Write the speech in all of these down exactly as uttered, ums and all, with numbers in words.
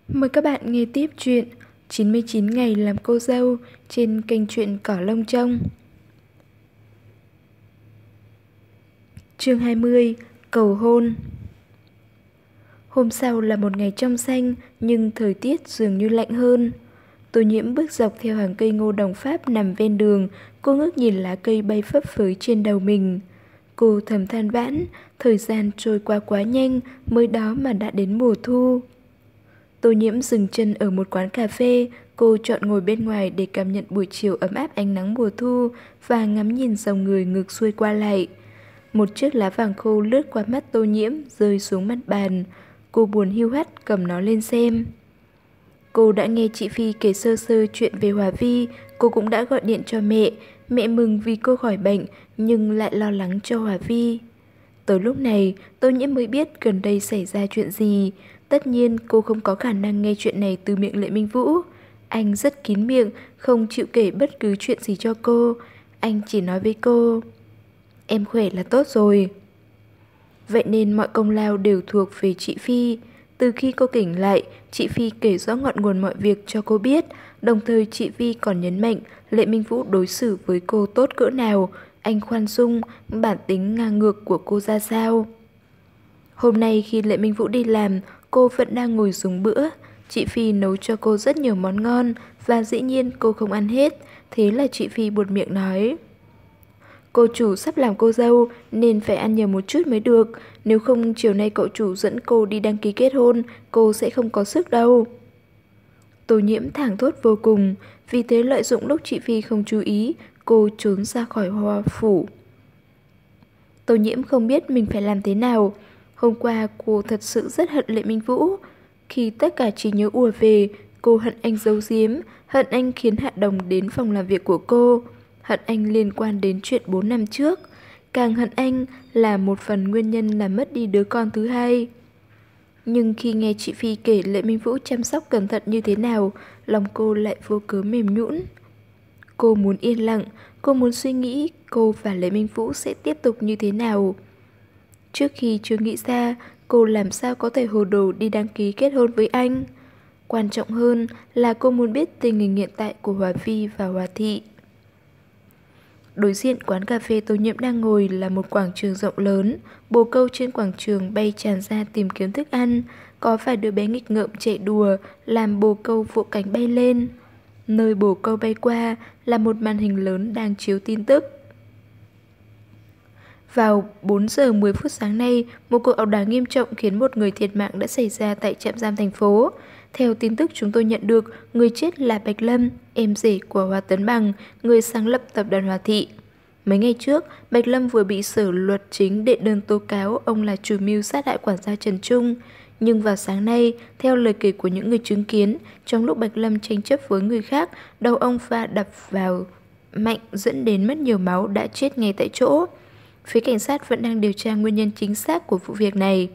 Mời các bạn nghe tiếp chuyện chín mươi chín ngày làm cô dâu trên kênh truyện Cỏ Lông Trông. Chương hai mươi. Cầu hôn. Hôm sau là một ngày trong xanh nhưng thời tiết dường như lạnh hơn. Tô Nhiễm bước dọc theo hàng cây ngô đồng Pháp nằm ven đường, cô ngước nhìn lá cây bay phấp phới trên đầu mình. Cô thầm than vãn, thời gian trôi qua quá nhanh, mới đó mà đã đến mùa thu. Tô Nhiễm dừng chân ở một quán cà phê, cô chọn ngồi bên ngoài để cảm nhận buổi chiều ấm áp ánh nắng mùa thu và ngắm nhìn dòng người ngược xuôi qua lại. Một chiếc lá vàng khô lướt qua mắt Tô Nhiễm rơi xuống mặt bàn. Cô buồn hiu hắt cầm nó lên xem. Cô đã nghe chị Phi kể sơ sơ chuyện về Hòa Vi, cô cũng đã gọi điện cho mẹ. Mẹ mừng vì cô khỏi bệnh nhưng lại lo lắng cho Hòa Vi. Tới lúc này, Tô Nhiễm mới biết gần đây xảy ra chuyện gì. Tất nhiên cô không có khả năng nghe chuyện này từ miệng Lệ Minh Vũ. Anh rất kín miệng, không chịu kể bất cứ chuyện gì cho cô. Anh chỉ nói với cô: "Em khỏe là tốt rồi." Vậy nên mọi công lao đều thuộc về chị Phi. Từ khi cô tỉnh lại, chị Phi kể rõ ngọn nguồn mọi việc cho cô biết. Đồng thời chị Phi còn nhấn mạnh Lệ Minh Vũ đối xử với cô tốt cỡ nào, anh khoan dung, bản tính ngang ngược của cô ra sao. Hôm nay khi Lệ Minh Vũ đi làm, cô vẫn đang ngồi dùng bữa. Chị Phi nấu cho cô rất nhiều món ngon và dĩ nhiên cô không ăn hết. Thế là chị Phi buột miệng nói: "Cô chủ sắp làm cô dâu nên phải ăn nhiều một chút mới được. Nếu không chiều nay cậu chủ dẫn cô đi đăng ký kết hôn, cô sẽ không có sức đâu." Tô Nhiễm thảng thốt vô cùng. Vì thế lợi dụng lúc chị Phi không chú ý, cô trốn ra khỏi Hoa Phủ. Tô Nhiễm không biết mình phải làm thế nào. Hôm qua cô thật sự rất hận Lệ Minh Vũ. Khi tất cả trí nhớ ùa về, cô hận anh giấu giếm, hận anh khiến Hạ Đồng đến phòng làm việc của cô, hận anh liên quan đến chuyện bốn năm trước. Càng hận anh là một phần nguyên nhân làm mất đi đứa con thứ hai. Nhưng khi nghe chị Phi kể Lệ Minh Vũ chăm sóc cẩn thận như thế nào, lòng cô lại vô cớ mềm nhũn. Cô muốn yên lặng, cô muốn suy nghĩ cô và Lệ Minh Vũ sẽ tiếp tục như thế nào. Trước khi chưa nghĩ ra, cô làm sao có thể hồ đồ đi đăng ký kết hôn với anh. Quan trọng hơn là cô muốn biết tình hình hiện tại của Hòa Vi và Hòa Thị. Đối diện quán cà phê Tô Nhiễm đang ngồi là một quảng trường rộng lớn. Bồ câu trên quảng trường bay tràn ra tìm kiếm thức ăn. Có vài đứa bé nghịch ngợm chạy đùa làm bồ câu vỗ cánh bay lên. Nơi bồ câu bay qua là một màn hình lớn đang chiếu tin tức. Vào bốn giờ mười phút sáng nay, một cuộc ẩu đả nghiêm trọng khiến một người thiệt mạng đã xảy ra tại trạm giam thành phố. Theo tin tức chúng tôi nhận được, người chết là Bạch Lâm, em rể của Hoa Tấn Bằng, người sáng lập tập đoàn Hòa Thị. Mấy ngày trước, Bạch Lâm vừa bị Sở Luật Chính đệ đơn tố cáo ông là chủ mưu sát hại quản gia Trần Trung. Nhưng vào sáng nay, theo lời kể của những người chứng kiến, trong lúc Bạch Lâm tranh chấp với người khác, đầu ông va đập vào mạnh dẫn đến mất nhiều máu, đã chết ngay tại chỗ. Phía cảnh sát vẫn đang điều tra nguyên nhân chính xác của vụ việc này.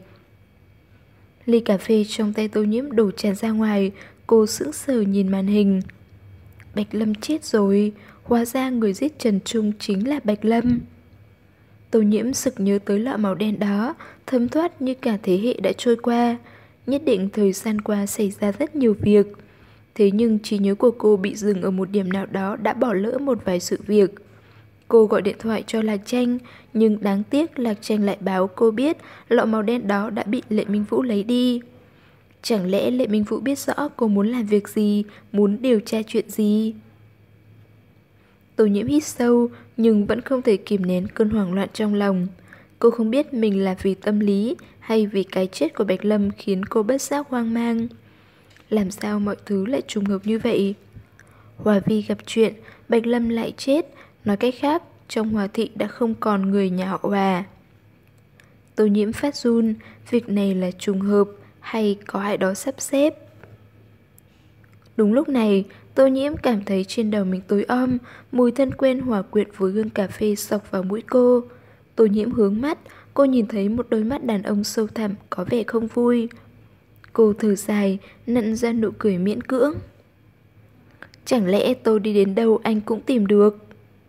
Ly cà phê trong tay Tô Nhiễm đổ tràn ra ngoài, cô sững sờ nhìn màn hình. Bạch Lâm chết rồi, hóa ra người giết Trần Trung chính là Bạch Lâm. Tô Nhiễm sực nhớ tới lọ màu đen đó, thấm thoát như cả thế hệ đã trôi qua. Nhất định thời gian qua xảy ra rất nhiều việc. Thế nhưng trí nhớ của cô bị dừng ở một điểm nào đó, đã bỏ lỡ một vài sự việc. Cô gọi điện thoại cho Lạc Tranh, nhưng đáng tiếc Lạc Tranh lại báo cô biết lọ màu đen đó đã bị Lệ Minh Vũ lấy đi. Chẳng lẽ Lệ Minh Vũ biết rõ cô muốn làm việc gì, muốn điều tra chuyện gì? Tô Nhiễm hít sâu nhưng vẫn không thể kìm nén cơn hoảng loạn trong lòng. Cô không biết mình là vì tâm lý hay vì cái chết của Bạch Lâm khiến cô bất giác hoang mang. Làm sao mọi thứ lại trùng hợp như vậy? Hòa Vi gặp chuyện, Bạch Lâm lại chết. Nói cách khác, trong Hòa Thị đã không còn người nhà họ Hòa. Tô Nhiễm phát run, việc này là trùng hợp hay có ai đó sắp xếp? Đúng lúc này, Tô Nhiễm cảm thấy trên đầu mình tối om, mùi thân quen hòa quyện với hương cà phê xộc vào mũi cô. Tô Nhiễm hướng mắt, cô nhìn thấy một đôi mắt đàn ông sâu thẳm có vẻ không vui. Cô thở dài, nặn ra nụ cười miễn cưỡng. Chẳng lẽ tôi đi đến đâu anh cũng tìm được?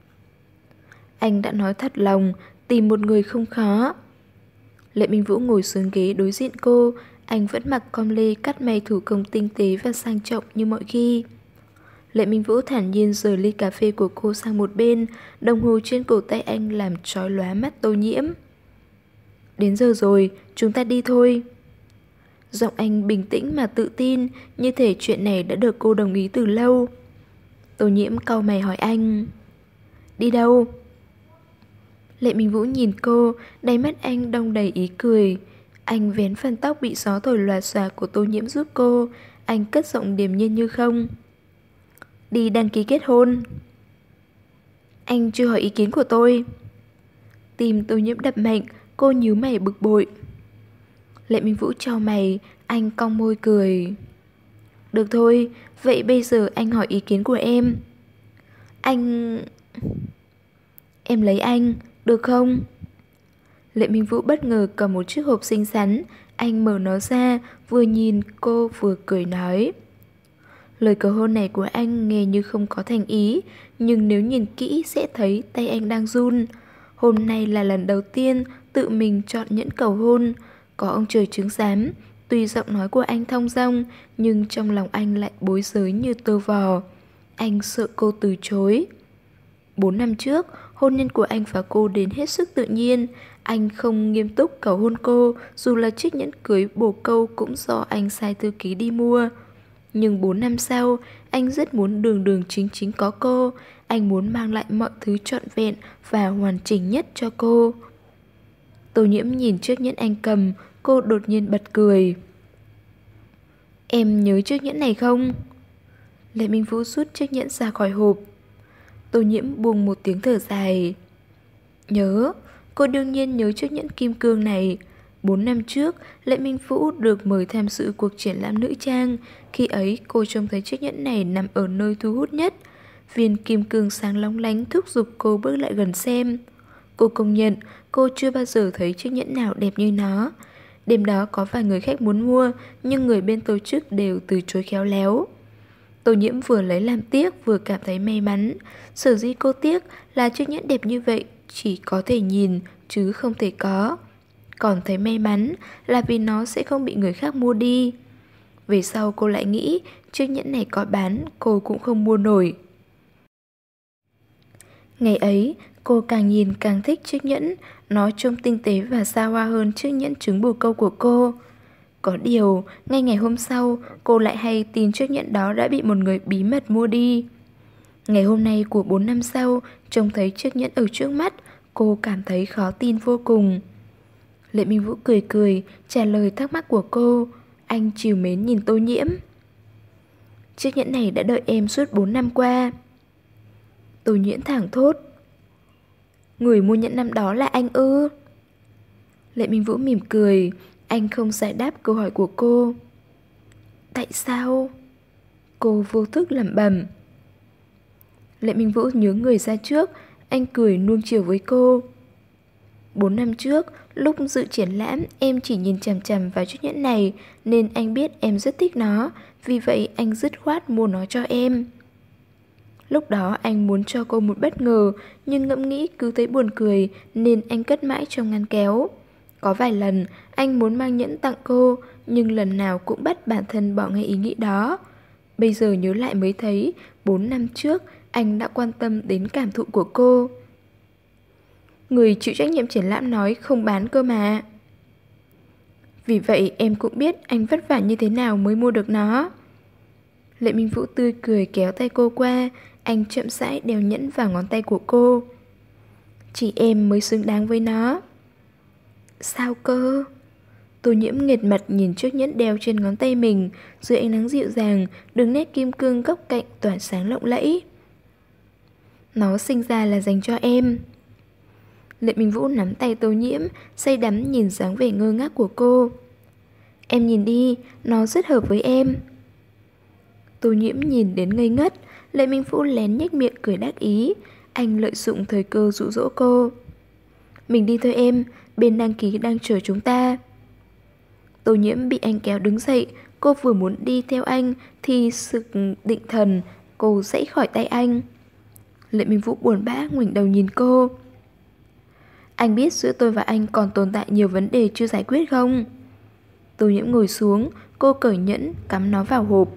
Anh đã nói thật lòng, tìm một người không khó. Lệ Minh Vũ ngồi xuống ghế đối diện cô. anh vẫn mặc com lê cắt may thủ công tinh tế và sang trọng như mọi khi. Lệ Minh Vũ thản nhiên rời ly cà phê của cô sang một bên, đồng hồ trên cổ tay anh làm chói lóa mắt Tô Nhiễm. Đến giờ rồi, chúng ta đi thôi. Giọng anh bình tĩnh mà tự tin, như thể chuyện này đã được cô đồng ý từ lâu. Tô Nhiễm cau mày hỏi anh, đi đâu? Lệ Minh Vũ nhìn cô, đáy mắt anh đong đầy ý cười. Anh vén phần tóc bị gió thổi lòa xòa của Tô Nhiễm giúp cô. Anh cất giọng điềm nhiên như không. Đi đăng ký kết hôn. Anh chưa hỏi ý kiến của tôi. Tim Tô Nhiễm đập mạnh, cô nhíu mày bực bội. Lệ Minh Vũ chau mày, anh cong môi cười. Được thôi, vậy bây giờ anh hỏi ý kiến của em. Anh... Em lấy anh, được không? Lệ Minh Vũ bất ngờ cầm một chiếc hộp xinh xắn. Anh mở nó ra, vừa nhìn cô vừa cười nói. Lời cầu hôn này của anh nghe như không có thành ý, nhưng nếu nhìn kỹ sẽ thấy tay anh đang run. Hôm nay là lần đầu tiên tự mình chọn nhẫn cầu hôn. Có ông trời chứng giám, tuy giọng nói của anh thong dong, nhưng trong lòng anh lại bối rối như tơ vò. Anh sợ cô từ chối. Bốn năm trước, hôn nhân của anh và cô đến hết sức tự nhiên. Anh không nghiêm túc cầu hôn cô, dù là chiếc nhẫn cưới bồ câu cũng do anh sai thư ký đi mua. Nhưng bốn năm sau, anh rất muốn đường đường chính chính có cô. Anh muốn mang lại mọi thứ trọn vẹn và hoàn chỉnh nhất cho cô. Tô Nhiễm nhìn chiếc nhẫn anh cầm, cô đột nhiên bật cười. Em nhớ chiếc nhẫn này không? Lệ Minh Vũ rút chiếc nhẫn ra khỏi hộp. Tô Nhiễm buông một tiếng thở dài. Nhớ, cô đương nhiên nhớ chiếc nhẫn kim cương này. Bốn năm trước, Lệ Minh Vũ được mời tham dự cuộc triển lãm nữ trang. Khi ấy, cô trông thấy chiếc nhẫn này nằm ở nơi thu hút nhất. Viên kim cương sáng lóng lánh thúc giục cô bước lại gần xem. Cô công nhận, cô chưa bao giờ thấy chiếc nhẫn nào đẹp như nó. Đêm đó có vài người khách muốn mua, nhưng người bên tổ chức đều từ chối khéo léo. Tô Nhiễm vừa lấy làm tiếc vừa cảm thấy may mắn. Sở dĩ cô tiếc là chiếc nhẫn đẹp như vậy chỉ có thể nhìn chứ không thể có. Còn thấy may mắn là vì nó sẽ không bị người khác mua đi. Về sau cô lại nghĩ chiếc nhẫn này có bán cô cũng không mua nổi. Ngày ấy cô càng nhìn càng thích chiếc nhẫn. Nó trông tinh tế và xa hoa hơn chiếc nhẫn trứng bồ câu của cô. Có điều, ngay ngày hôm sau, cô lại hay tin chiếc nhẫn đó đã bị một người bí mật mua đi. Ngày hôm nay của bốn năm sau, trông thấy chiếc nhẫn ở trước mắt, cô cảm thấy khó tin vô cùng. Lệ Minh Vũ cười cười, trả lời thắc mắc của cô. Anh trìu mến nhìn Tô Nhiễm. Chiếc nhẫn này đã đợi em suốt bốn năm qua. Tô Nhiễm thảng thốt. Người mua nhẫn năm đó là anh ư? Lệ Minh Vũ mỉm cười. Anh không giải đáp câu hỏi của cô. Tại sao? Cô vô thức lẩm bẩm. Lệ Minh Vũ nhớ người ra trước. Anh cười nuông chiều với cô. Bốn năm trước, lúc dự triển lãm, em chỉ nhìn chằm chằm vào chiếc nhẫn này, nên anh biết em rất thích nó. Vì vậy anh dứt khoát mua nó cho em. Lúc đó anh muốn cho cô một bất ngờ, nhưng ngẫm nghĩ cứ thấy buồn cười, nên anh cất mãi trong ngăn kéo. Có vài lần anh muốn mang nhẫn tặng cô, nhưng lần nào cũng bắt bản thân bỏ ngay ý nghĩ đó. Bây giờ nhớ lại mới thấy, bốn năm trước anh đã quan tâm đến cảm thụ của cô. Người chịu trách nhiệm triển lãm nói không bán cơ mà. Vì vậy em cũng biết anh vất vả như thế nào mới mua được nó. Lệ Minh Vũ tươi cười kéo tay cô qua. Anh chậm rãi đeo nhẫn vào ngón tay của cô. Chỉ em mới xứng đáng với nó. Sao cơ? Tô Nhiễm nghệt mặt nhìn chiếc nhẫn đeo trên ngón tay mình. Dưới ánh nắng dịu dàng, đường nét kim cương góc cạnh tỏa sáng lộng lẫy. Nó sinh ra là dành cho em. Lệ Minh Vũ nắm tay Tô Nhiễm, say đắm nhìn dáng vẻ ngơ ngác của cô. Em nhìn đi, nó rất hợp với em. Tô Nhiễm nhìn đến ngây ngất. Lệ Minh Vũ lén nhếch miệng cười đắc ý. Anh lợi dụng thời cơ dụ dỗ cô. Mình đi thôi em, bên đăng ký đang chờ chúng ta. Tô Nhiễm bị anh kéo đứng dậy. Cô vừa muốn đi theo anh thì sực định thần, cô giãy khỏi tay anh. Lệ Minh Vũ buồn bã ngoảnh đầu nhìn cô. Anh biết giữa tôi và anh còn tồn tại nhiều vấn đề chưa giải quyết không? Tô Nhiễm ngồi xuống, cô cởi nhẫn, cắm nó vào hộp.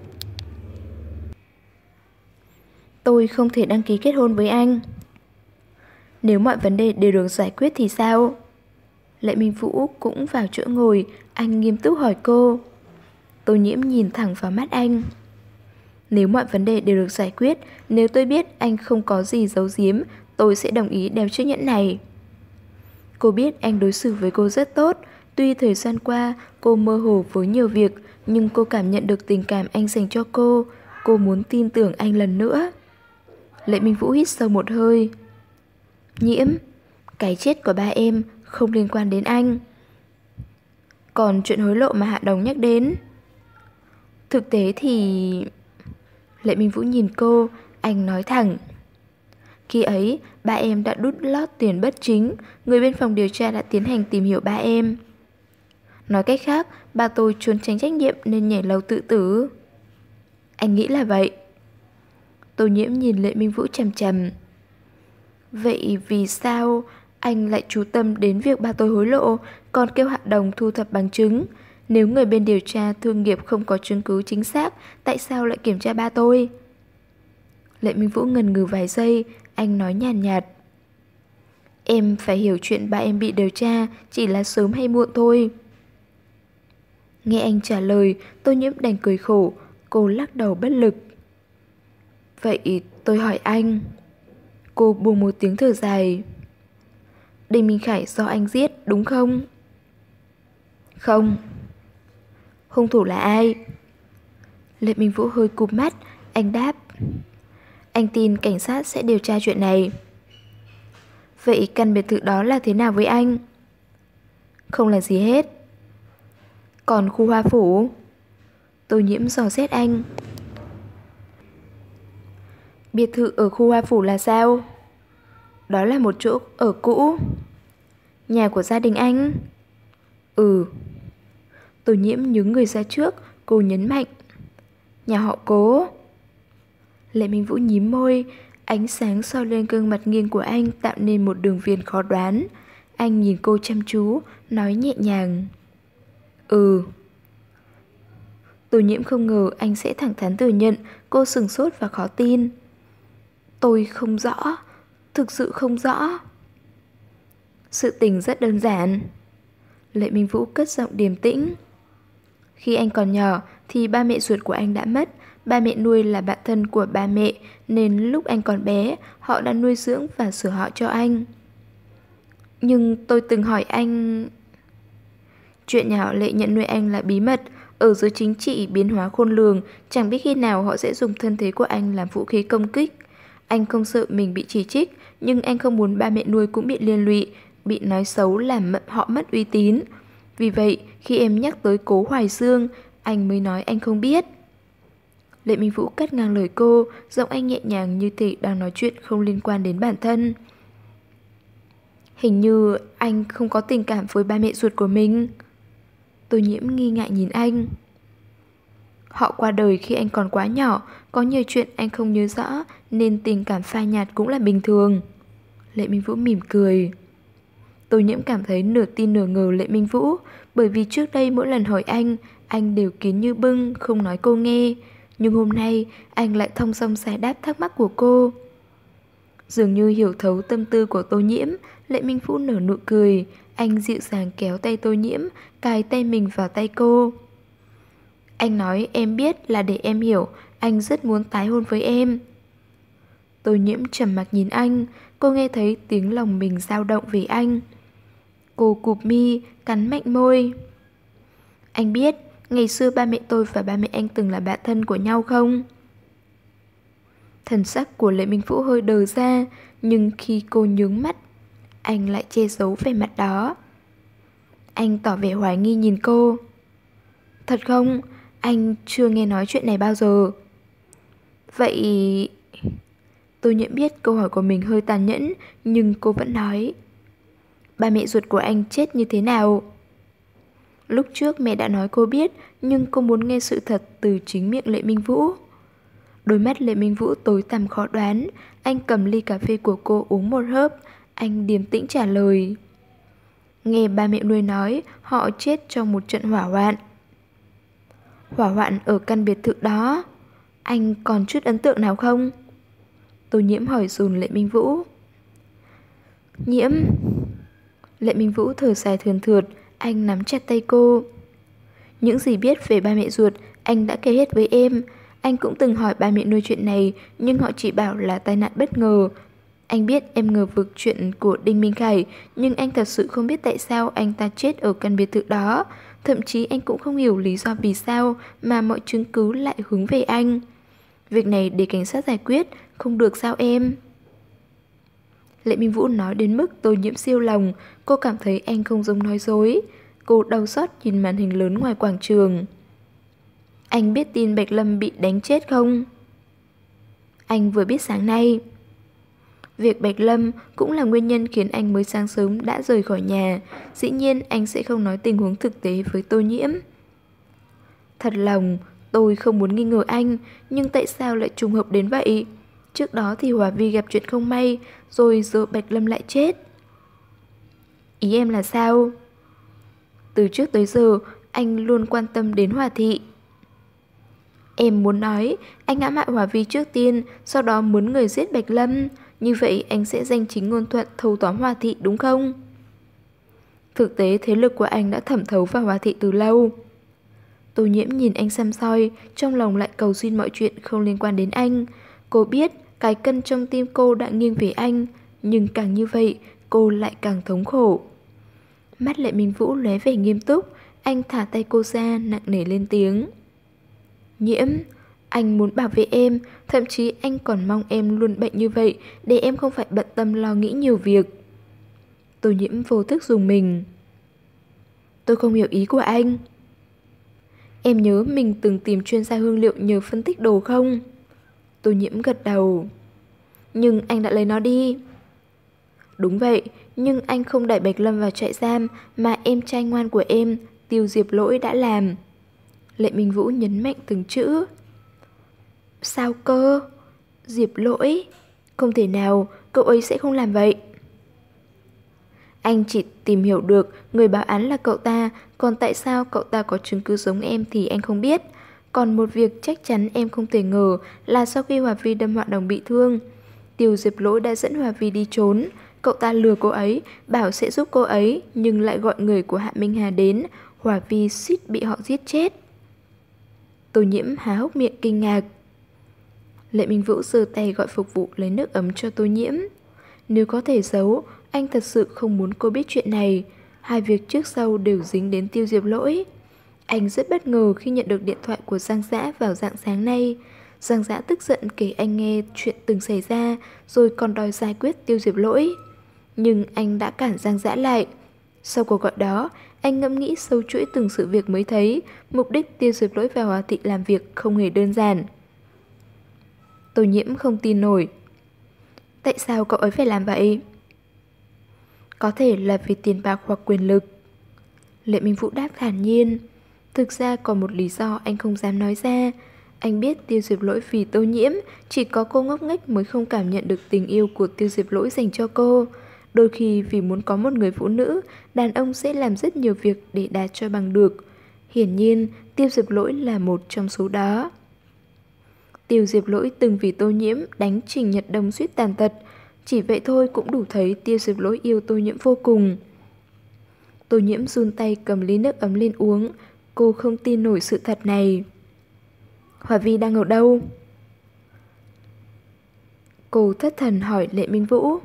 Tôi không thể đăng ký kết hôn với anh. Nếu mọi vấn đề đều được giải quyết thì sao? Lệ Minh Vũ cũng vào chỗ ngồi, anh nghiêm túc hỏi cô. Tô Nhiễm nhìn thẳng vào mắt anh. Nếu mọi vấn đề đều được giải quyết, nếu tôi biết anh không có gì giấu giếm, tôi sẽ đồng ý đeo chiếc nhẫn này. Cô biết anh đối xử với cô rất tốt. Tuy thời gian qua cô mơ hồ với nhiều việc, nhưng cô cảm nhận được tình cảm anh dành cho cô. Cô muốn tin tưởng anh lần nữa. Lệ Minh Vũ hít sâu một hơi. Nhiễm, cái chết của ba em không liên quan đến anh. Còn chuyện hối lộ mà Hạ Đồng nhắc đến, thực tế thì... Lệ Minh Vũ nhìn cô, anh nói thẳng. Khi ấy, ba em đã đút lót tiền bất chính, người bên phòng điều tra đã tiến hành tìm hiểu ba em. Nói cách khác, ba tôi trốn tránh trách nhiệm nên nhảy lầu tự tử. Anh nghĩ là vậy. Tô Nhiễm nhìn Lệ Minh Vũ chằm chằm. Vậy vì sao anh lại chú tâm đến việc ba tôi hối lộ, còn kêu Hạ Đồng thu thập bằng chứng? Nếu người bên điều tra thương nghiệp không có chứng cứ chính xác, tại sao lại kiểm tra ba tôi? Lệ Minh Vũ ngần ngừ vài giây, anh nói nhàn nhạt, nhạt. Em phải hiểu chuyện ba em bị điều tra chỉ là sớm hay muộn thôi. Nghe anh trả lời, Tô Nhiễm đành cười khổ, cô lắc đầu bất lực. Vậy tôi hỏi anh. Cô buông một tiếng thở dài. Đinh Minh Khải do anh giết, đúng không? Không. Hung thủ là ai? Lệ Minh Vũ hơi cụp mắt, anh đáp. Anh tin cảnh sát sẽ điều tra chuyện này. Vậy căn biệt thự đó là thế nào với anh? Không là gì hết. Còn khu Hoa Phủ? Tô Nhiễm dò xét anh. Biệt thự ở khu Hoa Phủ là sao? Đó là một chỗ ở cũ. Nhà của gia đình anh? Ừ. Tô Nhiễm nhướng người ra trước, cô nhấn mạnh. Nhà họ Cố. Lệ Minh Vũ nhím môi, ánh sáng soi lên gương mặt nghiêng của anh tạo nên một đường viền khó đoán. Anh nhìn cô chăm chú, nói nhẹ nhàng. Ừ. Tô Nhiễm không ngờ anh sẽ thẳng thắn thừa nhận, cô sừng sốt và khó tin. Tôi không rõ, thực sự không rõ. Sự tình rất đơn giản. Lệ Minh Vũ cất giọng điềm tĩnh. Khi anh còn nhỏ thì ba mẹ ruột của anh đã mất. Ba mẹ nuôi là bạn thân của ba mẹ, nên lúc anh còn bé, họ đã nuôi dưỡng và sửa họ cho anh. Nhưng tôi từng hỏi anh... Chuyện nhà họ Lệ nhận nuôi anh là bí mật. Ở giới chính trị biến hóa khôn lường, chẳng biết khi nào họ sẽ dùng thân thế của anh làm vũ khí công kích. Anh không sợ mình bị chỉ trích, nhưng anh không muốn ba mẹ nuôi cũng bị liên lụy, bị nói xấu làm họ mất uy tín. Vì vậy, khi em nhắc tới Cố Hoài Dương, anh mới nói anh không biết. Lệ Minh Vũ cắt ngang lời cô, giọng anh nhẹ nhàng như thể đang nói chuyện không liên quan đến bản thân. Hình như anh không có tình cảm với ba mẹ ruột của mình. Tô Nhiễm nghi ngại nhìn anh. Họ qua đời khi anh còn quá nhỏ, có nhiều chuyện anh không nhớ rõ, nên tình cảm phai nhạt cũng là bình thường. Lệ Minh Vũ mỉm cười. Tô Nhiễm cảm thấy nửa tin nửa ngờ Lệ Minh Vũ, bởi vì trước đây mỗi lần hỏi anh, anh đều kín như bưng, không nói cô nghe. Nhưng hôm nay, anh lại thong dong giải đáp thắc mắc của cô. Dường như hiểu thấu tâm tư của Tô Nhiễm, Lệ Minh Vũ nở nụ cười. Anh dịu dàng kéo tay Tô Nhiễm, cài tay mình vào tay cô. Anh nói em biết là để em hiểu, anh rất muốn tái hôn với em. Tô Nhiễm trầm mặc nhìn anh, cô nghe thấy tiếng lòng mình dao động về anh. Cô cụp mi, cắn mạnh môi. Anh biết, ngày xưa ba mẹ tôi và ba mẹ anh từng là bạn thân của nhau không? Thần sắc của Lệ Minh Vũ hơi đờ ra, nhưng khi cô nhướng mắt, anh lại che giấu vẻ mặt đó. Anh tỏ vẻ hoài nghi nhìn cô. Thật không? Anh chưa nghe nói chuyện này bao giờ. Vậy... Tôi nhận biết câu hỏi của mình hơi tàn nhẫn, nhưng cô vẫn nói. Ba mẹ ruột của anh chết như thế nào? Lúc trước mẹ đã nói cô biết, nhưng cô muốn nghe sự thật từ chính miệng Lệ Minh Vũ. Đôi mắt Lệ Minh Vũ tối tăm khó đoán. Anh cầm ly cà phê của cô uống một hớp. Anh điềm tĩnh trả lời. Nghe ba mẹ nuôi nói họ chết trong một trận hỏa hoạn. Hỏa hoạn ở căn biệt thự đó, anh còn chút ấn tượng nào không? Tô Nhiễm hỏi dồn Lệ Minh Vũ. Nhiễm. Lệ Minh Vũ thở dài thườn thượt, anh nắm chặt tay cô. Những gì biết về ba mẹ ruột, anh đã kể hết với em. Anh cũng từng hỏi ba mẹ nuôi chuyện này, nhưng họ chỉ bảo là tai nạn bất ngờ. Anh biết em ngờ vực chuyện của Đinh Minh Khải, nhưng anh thật sự không biết tại sao anh ta chết ở căn biệt thự đó. Thậm chí anh cũng không hiểu lý do vì sao mà mọi chứng cứ lại hướng về anh. Việc này để cảnh sát giải quyết, không được sao em? Lệ Minh Vũ nói đến mức Tô Nhiễm siêu lòng, cô cảm thấy anh không giống nói dối. Cô đau xót nhìn màn hình lớn ngoài quảng trường. Anh biết tin Bạch Lâm bị đánh chết không? Anh vừa biết sáng nay. Việc Bạch Lâm cũng là nguyên nhân khiến anh mới sáng sớm đã rời khỏi nhà. Dĩ nhiên anh sẽ không nói tình huống thực tế với Tô Nhiễm. Thật lòng, tôi không muốn nghi ngờ anh, nhưng tại sao lại trùng hợp đến vậy? Trước đó thì Hòa Vi gặp chuyện không may, rồi giờ Bạch Lâm lại chết. Ý em là sao? Từ trước tới giờ, anh luôn quan tâm đến Hòa Thị. Em muốn nói, anh hãm hại Hòa Vi trước tiên, sau đó muốn người giết Bạch Lâm. Như vậy anh sẽ danh chính ngôn thuận thâu tóm Hòa Thị đúng không? Thực tế thế lực của anh đã thẩm thấu vào Hòa Thị từ lâu. Tô Nhiễm nhìn anh xăm soi, trong lòng lại cầu xin mọi chuyện không liên quan đến anh. Cô biết cái cân trong tim cô đã nghiêng về anh, nhưng càng như vậy cô lại càng thống khổ. Mắt Lệ Minh Vũ lóe vẻ nghiêm túc, anh thả tay cô ra nặng nề lên tiếng. Nhiễm, anh muốn bảo vệ em, thậm chí anh còn mong em luôn bệnh như vậy để em không phải bận tâm lo nghĩ nhiều việc. Tô Nhiễm vô thức dùng mình. Tôi không hiểu ý của anh. Em nhớ mình từng tìm chuyên gia hương liệu nhờ phân tích đồ không? Tô Nhiễm gật đầu. Nhưng anh đã lấy nó đi. Đúng vậy, nhưng anh không đẩy Bạch Lâm vào trại giam mà em trai ngoan của em, Tiêu Diệp Lỗi đã làm. Lệ Minh Vũ nhấn mạnh từng chữ. Sao cơ? Diệp Lỗi? Không thể nào, cậu ấy sẽ không làm vậy. Anh chỉ tìm hiểu được người báo án là cậu ta, còn tại sao cậu ta có chứng cứ giống em thì anh không biết. Còn một việc chắc chắn em không thể ngờ là sau khi Hòa Vi đâm Họa Đồng bị thương, Tiêu Diệp Lỗi đã dẫn Hòa Vi đi trốn. Cậu ta lừa cô ấy, bảo sẽ giúp cô ấy, nhưng lại gọi người của Hạ Minh Hà đến. Hòa Vi suýt bị họ giết chết. Tô Nhiễm há hốc miệng kinh ngạc. Lệ Minh Vũ giơ tay gọi phục vụ lấy nước ấm cho Tô Nhiễm. Nếu có thể giấu, anh thật sự không muốn cô biết chuyện này. Hai việc trước sau đều dính đến Tiêu Diệp Lỗi. Anh rất bất ngờ khi nhận được điện thoại của Giang Dã vào rạng sáng nay. Giang Dã tức giận kể anh nghe chuyện từng xảy ra, rồi còn đòi giải quyết Tiêu Diệp Lỗi. Nhưng anh đã cản Giang Dã lại. Sau cuộc gọi đó, anh ngẫm nghĩ sâu chuỗi từng sự việc mới thấy, mục đích Tiêu Diệp Lỗi và Hòa Thị làm việc không hề đơn giản. Tô Nhiễm không tin nổi. Tại sao cậu ấy phải làm vậy? Có thể là vì tiền bạc hoặc quyền lực. Lệ Minh Vũ đáp thản nhiên. Thực ra còn một lý do anh không dám nói ra. Anh biết Tiêu Diệp Lỗi vì Tô Nhiễm, chỉ có cô ngốc nghếch mới không cảm nhận được tình yêu của Tiêu Diệp Lỗi dành cho cô. Đôi khi vì muốn có một người phụ nữ, đàn ông sẽ làm rất nhiều việc để đạt cho bằng được. Hiển nhiên, Tiêu Diệp Lỗi là một trong số đó. Tiêu Diệp Lỗi từng vì Tô Nhiễm đánh Trình Nhật Đông suýt tàn tật. Chỉ vậy thôi cũng đủ thấy Tiêu Diệp Lỗi yêu Tô Nhiễm vô cùng. Tô Nhiễm run tay cầm ly nước ấm lên uống. Cô không tin nổi sự thật này. Hòa Vi đang ở đâu? Cô thất thần hỏi Lệ Minh Vũ.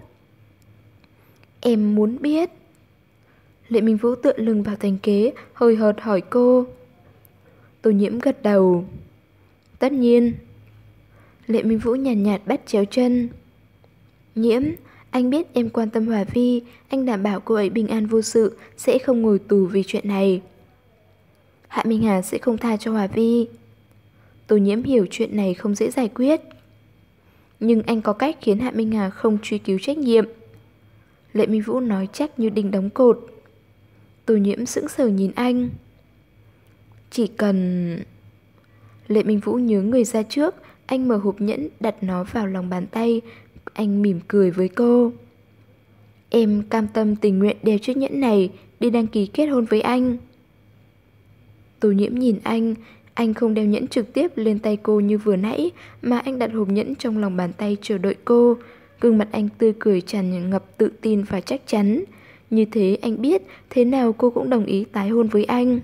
Em muốn biết. Lệ Minh Vũ tựa lưng vào thành kế, hơi hợt hỏi cô. Tô Nhiễm gật đầu. Tất nhiên. Lệ Minh Vũ nhàn nhạt, nhạt bắt chéo chân. Nhiễm, anh biết em quan tâm Hòa Vi, anh đảm bảo cô ấy bình an vô sự, sẽ không ngồi tù vì chuyện này. Hạ Minh Hà sẽ không tha cho Hòa Vi. Tô Nhiễm hiểu chuyện này không dễ giải quyết. Nhưng anh có cách khiến Hạ Minh Hà không truy cứu trách nhiệm. Lệ Minh Vũ nói chắc như đinh đóng cột. Tô Nhiễm sững sờ nhìn anh. Chỉ cần... Lệ Minh Vũ nhớ người ra trước. Anh mở hộp nhẫn đặt nó vào lòng bàn tay. Anh mỉm cười với cô. Em cam tâm tình nguyện đeo chiếc nhẫn này đi đăng ký kết hôn với anh. Tô Nhiễm nhìn anh. Anh không đeo nhẫn trực tiếp lên tay cô như vừa nãy, mà anh đặt hộp nhẫn trong lòng bàn tay chờ đợi cô. Gương mặt anh tươi cười tràn ngập tự tin và chắc chắn. Như thế anh biết thế nào cô cũng đồng ý tái hôn với anh.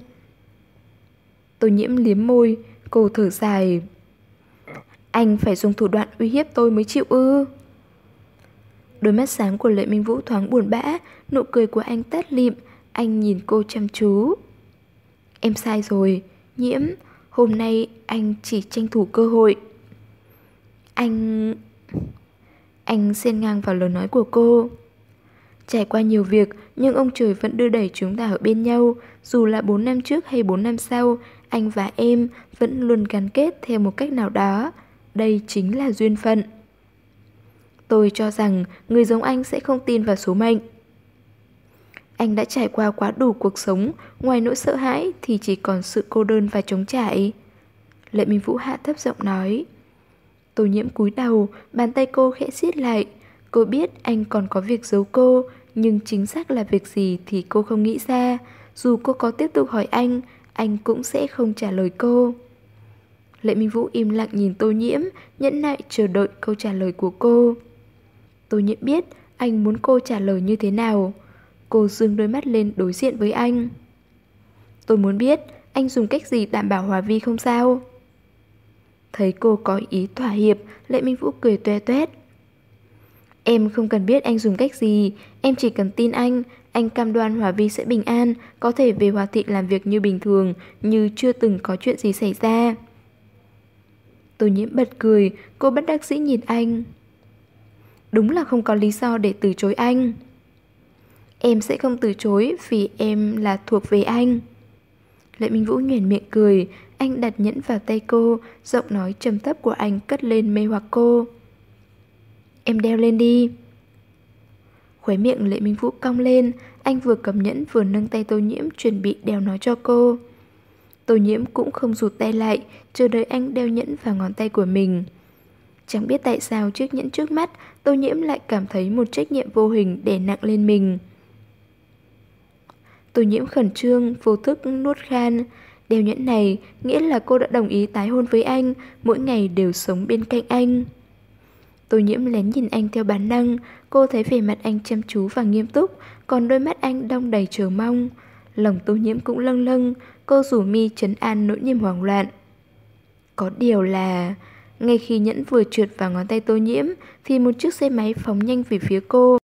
Tô Nhiễm liếm môi, cô thở dài. Anh phải dùng thủ đoạn uy hiếp tôi mới chịu ư? Đôi mắt sáng của Lệ Minh Vũ thoáng buồn bã, nụ cười của anh tắt lịm, anh nhìn cô chăm chú. Em sai rồi, Nhiễm, hôm nay anh chỉ tranh thủ cơ hội. Anh... Anh xen ngang vào lời nói của cô. Trải qua nhiều việc, nhưng ông trời vẫn đưa đẩy chúng ta ở bên nhau. Dù là bốn năm trước hay bốn năm sau, anh và em vẫn luôn gắn kết theo một cách nào đó. Đây chính là duyên phận. Tôi cho rằng người giống anh sẽ không tin vào số mệnh. Anh đã trải qua quá đủ cuộc sống, ngoài nỗi sợ hãi thì chỉ còn sự cô đơn và trống trải. Lệ Minh Vũ hạ thấp giọng nói. Tô Nhiễm cúi đầu, bàn tay cô khẽ siết lại. Cô biết anh còn có việc giấu cô, nhưng chính xác là việc gì thì cô không nghĩ ra. Dù cô có tiếp tục hỏi anh, anh cũng sẽ không trả lời cô. Lệ Minh Vũ im lặng nhìn Tô Nhiễm, nhẫn nại chờ đợi câu trả lời của cô. Tô Nhiễm biết anh muốn cô trả lời như thế nào. Cô dương đôi mắt lên đối diện với anh. Tôi muốn biết anh dùng cách gì đảm bảo hòa vi không sao? Thấy cô có ý thỏa hiệp, Lệ Minh Vũ cười toe toét. Em không cần biết anh dùng cách gì, em chỉ cần tin anh. Anh cam đoan Hòa Vi sẽ bình an, có thể về Hòa Thị làm việc như bình thường, như chưa từng có chuyện gì xảy ra. Tô Nhiễm bật cười, cô bất đắc dĩ nhìn anh. Đúng là không có lý do để từ chối anh. Em sẽ không từ chối vì em là thuộc về anh. Lệ Minh Vũ nhoẻn miệng cười, anh đặt nhẫn vào tay cô, giọng nói trầm thấp của anh cất lên mê hoặc cô. Em đeo lên đi. Khóe miệng Lệ Minh Vũ cong lên, anh vừa cầm nhẫn vừa nâng tay Tô Nhiễm chuẩn bị đeo nó cho cô. Tô Nhiễm cũng không rụt tay lại, chờ đợi anh đeo nhẫn vào ngón tay của mình. Chẳng biết tại sao chiếc nhẫn trước mắt, Tô Nhiễm lại cảm thấy một trách nhiệm vô hình đè nặng lên mình. Tô Nhiễm khẩn trương, vô thức nuốt khan. Đeo nhẫn này nghĩa là cô đã đồng ý tái hôn với anh, mỗi ngày đều sống bên cạnh anh. Tô Nhiễm lén nhìn anh theo bản năng, cô thấy vẻ mặt anh chăm chú và nghiêm túc, còn đôi mắt anh đong đầy chờ mong. Lòng Tô Nhiễm cũng lâng lâng, cô rủ mi trấn an nỗi niềm hoảng loạn. Có điều là, ngay khi nhẫn vừa trượt vào ngón tay Tô Nhiễm, thì một chiếc xe máy phóng nhanh về phía cô.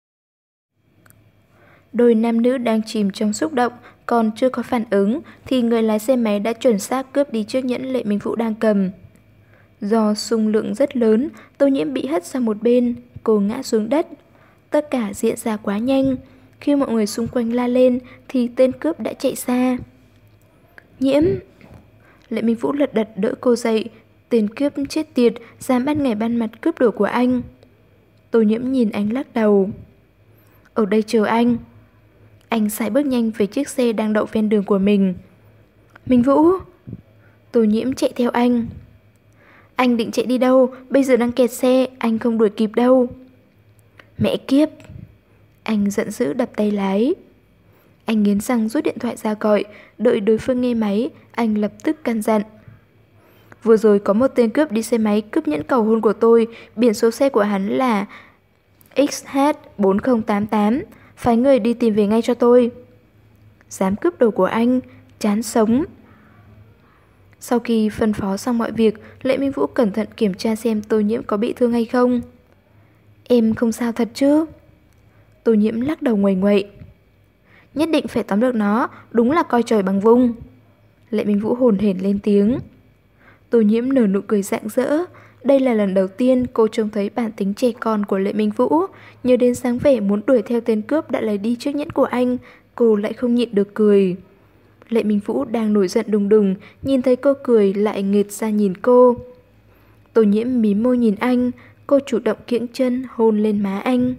Đôi nam nữ đang chìm trong xúc động, còn chưa có phản ứng, thì người lái xe máy đã chuẩn xác cướp đi chiếc nhẫn Lệ Minh Vũ đang cầm. Do xung lượng rất lớn, Tô Nhiễm bị hất sang một bên, cô ngã xuống đất. Tất cả diễn ra quá nhanh. Khi mọi người xung quanh la lên thì tên cướp đã chạy xa. Nhiễm! Lệ Minh Vũ lật đật đỡ cô dậy. Tên cướp chết tiệt, dám ban ngày ban mặt cướp đồ của anh. Tô Nhiễm nhìn anh lắc đầu. Ở đây chờ anh. Anh sải bước nhanh về chiếc xe đang đậu ven đường của mình. Minh Vũ! Tô Nhiễm chạy theo anh. Anh định chạy đi đâu? Bây giờ đang kẹt xe, anh không đuổi kịp đâu. Mẹ kiếp! Anh giận dữ đập tay lái. Anh nghiến răng rút điện thoại ra gọi, đợi đối phương nghe máy, anh lập tức căn dặn. Vừa rồi có một tên cướp đi xe máy cướp nhẫn cầu hôn của tôi, biển số xe của hắn là X H bốn không tám tám, phái người đi tìm về ngay cho tôi. Dám cướp đồ của anh, chán sống. Sau khi phân phó xong mọi việc, Lệ Minh Vũ cẩn thận kiểm tra xem Tô Nhiễm có bị thương hay không. Em không sao thật chứ? Tô Nhiễm lắc đầu nguầy nguậy. Nhất định phải tóm được nó, đúng là coi trời bằng vung. Lệ Minh Vũ hồn hển lên tiếng. Tô Nhiễm nở nụ cười rạng rỡ. Đây là lần đầu tiên cô trông thấy bản tính trẻ con của Lệ Minh Vũ. Nhớ đến dáng vẻ muốn đuổi theo tên cướp đã lấy đi chiếc nhẫn của anh, cô lại không nhịn được cười. Lệ Minh Vũ đang nổi giận đùng đùng, nhìn thấy cô cười lại nghệt ra nhìn cô. Tô Nhiễm mím môi nhìn anh, cô chủ động kiễng chân hôn lên má anh.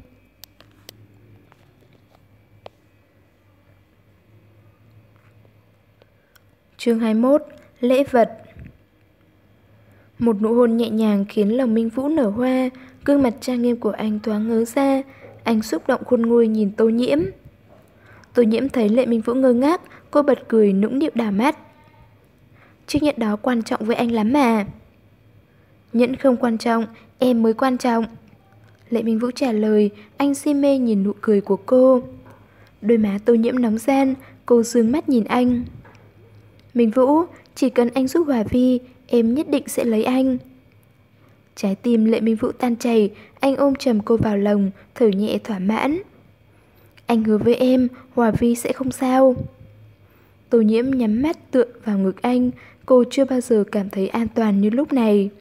Chương hai mươi mốt. Lễ vật. Một nụ hôn nhẹ nhàng khiến lòng Minh Vũ nở hoa, gương mặt trang nghiêm của anh thoáng ngớ ra. Anh xúc động khôn nguôi nhìn Tô Nhiễm. Tô Nhiễm thấy Lệ Minh Vũ ngơ ngác, cô bật cười nũng nịu đảo mắt. chiếc nhẫn đó quan trọng với anh lắm mà. Nhẫn không quan trọng, em mới quan trọng. Lệ Minh Vũ trả lời, anh si mê nhìn nụ cười của cô. Đôi má Tô Nhiễm nóng gian, cô dương mắt nhìn anh. Minh Vũ, chỉ cần anh giúp Hòa Vi, em nhất định sẽ lấy anh. Trái tim Lệ Minh Vũ tan chảy, anh ôm chầm cô vào lòng, thở nhẹ thỏa mãn. Anh hứa với em, Hòa Vi sẽ không sao. Tô Nhiễm nhắm mắt tựa vào ngực anh, cô chưa bao giờ cảm thấy an toàn như lúc này.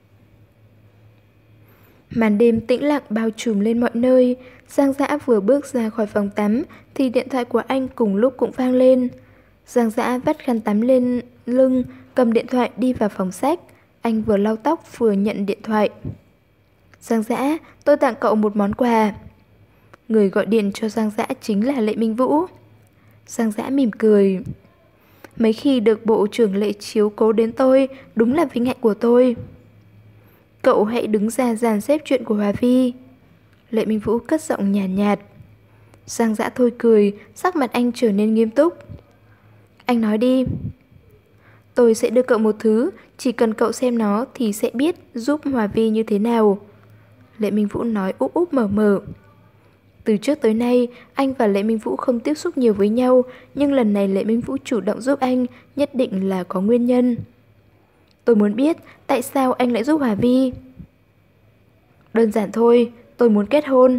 Màn đêm tĩnh lặng bao trùm lên mọi nơi. Giang Dã vừa bước ra khỏi phòng tắm thì điện thoại của anh cùng lúc cũng vang lên. Giang Dã vắt khăn tắm lên lưng, cầm điện thoại đi vào phòng sách. Anh vừa lau tóc vừa nhận điện thoại. Giang Dã, tôi tặng cậu một món quà. Người gọi điện cho Giang Dã chính là Lệ Minh Vũ. Giang Dã mỉm cười. Mấy khi được bộ trưởng Lệ chiếu cố đến tôi, đúng là vinh hạnh của tôi. Cậu hãy đứng ra dàn xếp chuyện của Hòa Vi. Lệ Minh Vũ cất giọng nhàn nhạt, nhạt. Giang Dã thôi cười, sắc mặt anh trở nên nghiêm túc. Anh nói đi. Tôi sẽ đưa cậu một thứ, chỉ cần cậu xem nó thì sẽ biết giúp Hòa Vi như thế nào. Lệ Minh Vũ nói úp úp mở mở. Từ trước tới nay, anh và Lệ Minh Vũ không tiếp xúc nhiều với nhau, nhưng lần này Lệ Minh Vũ chủ động giúp anh, nhất định là có nguyên nhân. Tôi muốn biết tại sao anh lại giúp Hòa Vi. Đơn giản thôi, tôi muốn kết hôn.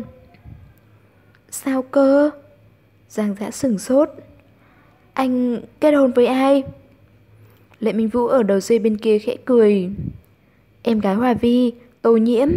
Sao cơ? Giang Dã sửng sốt. Anh kết hôn với ai? Lệ Minh Vũ ở đầu dây bên kia khẽ cười. Em gái Hòa Vi, Tô Nhiễm.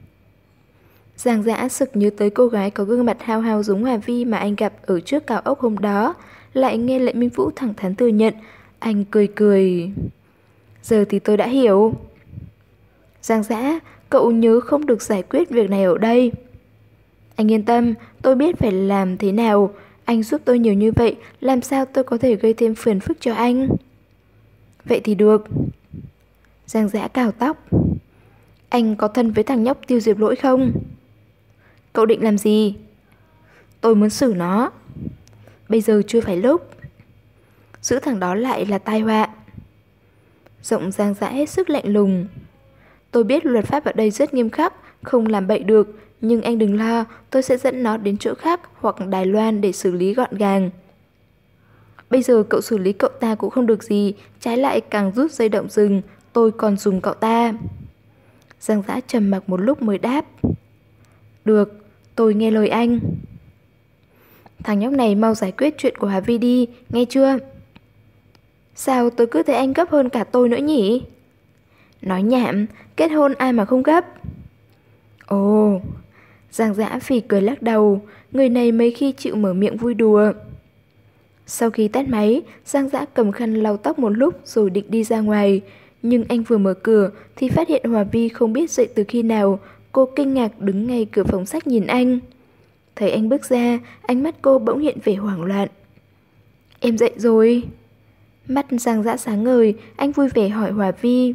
Giang Dã sực nhớ tới cô gái có gương mặt hao hao giống Hòa Vi mà anh gặp ở trước cao ốc hôm đó. Lại nghe Lệ Minh Vũ thẳng thắn thừa nhận. Anh cười cười. Giờ thì tôi đã hiểu. Giang Dã, cậu nhớ không được giải quyết việc này ở đây. Anh yên tâm, tôi biết phải làm thế nào. Anh giúp tôi nhiều như vậy, làm sao tôi có thể gây thêm phiền phức cho anh? Vậy thì được. Giang Dã cào tóc. Anh có thân với thằng nhóc Tiêu Diệp Lỗi không? Cậu định làm gì? Tôi muốn xử nó. Bây giờ chưa phải lúc. Giữ thằng đó lại là tai họa. Giọng Giang Dã hết sức lạnh lùng. Tôi biết luật pháp ở đây rất nghiêm khắc, không làm bậy được, nhưng anh đừng lo, tôi sẽ dẫn nó đến chỗ khác hoặc Đài Loan để xử lý gọn gàng. Bây giờ cậu xử lý cậu ta cũng không được gì, trái lại càng rút dây động rừng, tôi còn dùng cậu ta. Giang Dã trầm mặc một lúc mới đáp. Được, tôi nghe lời anh. Thằng nhóc này mau giải quyết chuyện của Hà Vi đi, nghe chưa? Sao tôi cứ thấy anh gấp hơn cả tôi nữa nhỉ? Nói nhảm, kết hôn ai mà không gấp. Ồ, Giang Dã phì cười lắc đầu, người này mấy khi chịu mở miệng vui đùa. Sau khi tắt máy, Giang Dã cầm khăn lau tóc một lúc rồi định đi ra ngoài. Nhưng anh vừa mở cửa thì phát hiện Hòa Vi không biết dậy từ khi nào. Cô kinh ngạc đứng ngay cửa phòng sách nhìn anh. Thấy anh bước ra, ánh mắt cô bỗng hiện vẻ hoảng loạn. Em dậy rồi. Mắt Giang Dã sáng ngời, anh vui vẻ hỏi Hòa Vi.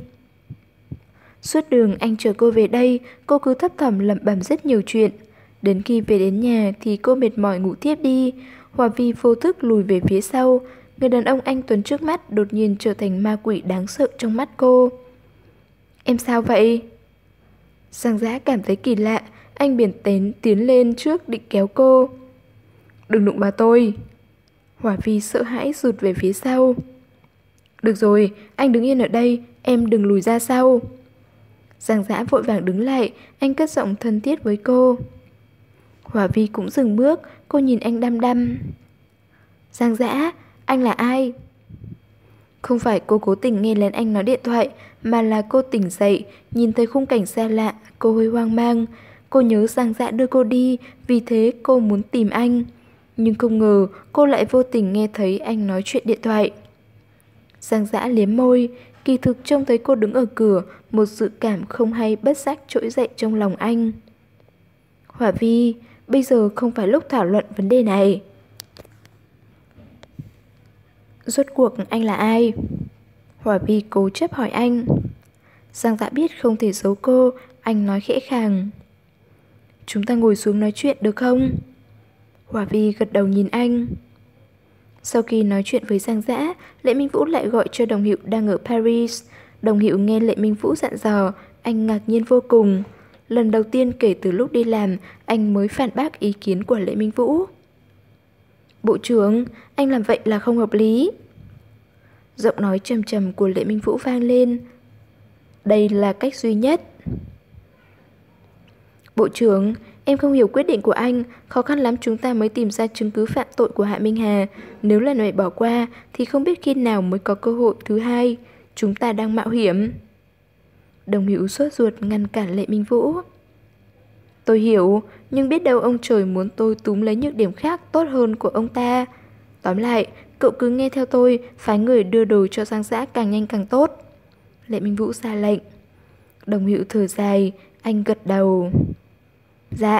Suốt đường anh chờ cô về đây, cô cứ thấp thỏm lẩm bẩm rất nhiều chuyện. Đến khi về đến nhà thì cô mệt mỏi ngủ thiếp đi. Hòa Vi vô thức lùi về phía sau. Người đàn ông anh tuấn trước mắt đột nhiên trở thành ma quỷ đáng sợ trong mắt cô. Em sao vậy? Giang Dã cảm thấy kỳ lạ, anh biển tén tiến lên trước định kéo cô. Đừng đụng vào tôi. Hòa Vi sợ hãi rụt về phía sau. Được rồi, anh đứng yên ở đây, em đừng lùi ra sau. Giang Dã vội vàng đứng lại, anh cất giọng thân thiết với cô. Hòa Vi cũng dừng bước, cô nhìn anh đăm đăm. Giang Dã, anh là ai? Không phải cô cố tình nghe lén anh nói điện thoại, mà là cô tỉnh dậy, nhìn thấy khung cảnh xa lạ, cô hơi hoang mang. Cô nhớ Giang Dã đưa cô đi, vì thế cô muốn tìm anh. Nhưng không ngờ cô lại vô tình nghe thấy anh nói chuyện điện thoại. Giang Dã liếm môi, kỳ thực trông thấy cô đứng ở cửa, một dự cảm không hay bất giác trỗi dậy trong lòng anh. Hòa Vi, bây giờ không phải lúc thảo luận vấn đề này. Rốt cuộc anh là ai? Hòa Vi cố chấp hỏi anh. Giang Dã biết không thể giấu cô, anh nói khẽ khàng. Chúng ta ngồi xuống nói chuyện được không? Hòa Vi gật đầu nhìn anh. Sau khi nói chuyện với Giang Dã, Lệ Minh Vũ lại gọi cho đồng hiệu đang ở Paris. Đồng hiệu nghe Lệ Minh Vũ dặn dò, anh ngạc nhiên vô cùng. Lần đầu tiên kể từ lúc đi làm, anh mới phản bác ý kiến của Lệ Minh Vũ. Bộ trưởng, anh làm vậy là không hợp lý. Giọng nói trầm trầm của Lệ Minh Vũ vang lên. Đây là cách duy nhất. Bộ trưởng, em không hiểu quyết định của anh, khó khăn lắm chúng ta mới tìm ra chứng cứ phạm tội của Hạ Minh Hà. Nếu lần này bỏ qua thì không biết khi nào mới có cơ hội thứ hai. Chúng ta đang mạo hiểm. Đồng hữu sốt ruột ngăn cản Lệ Minh Vũ. Tôi hiểu, nhưng biết đâu ông trời muốn tôi túm lấy nhược điểm khác tốt hơn của ông ta. Tóm lại, cậu cứ nghe theo tôi, phái người đưa đồ cho Giang Dã càng nhanh càng tốt. Lệ Minh Vũ ra lệnh. Đồng hữu thở dài, anh gật đầu. Dạ.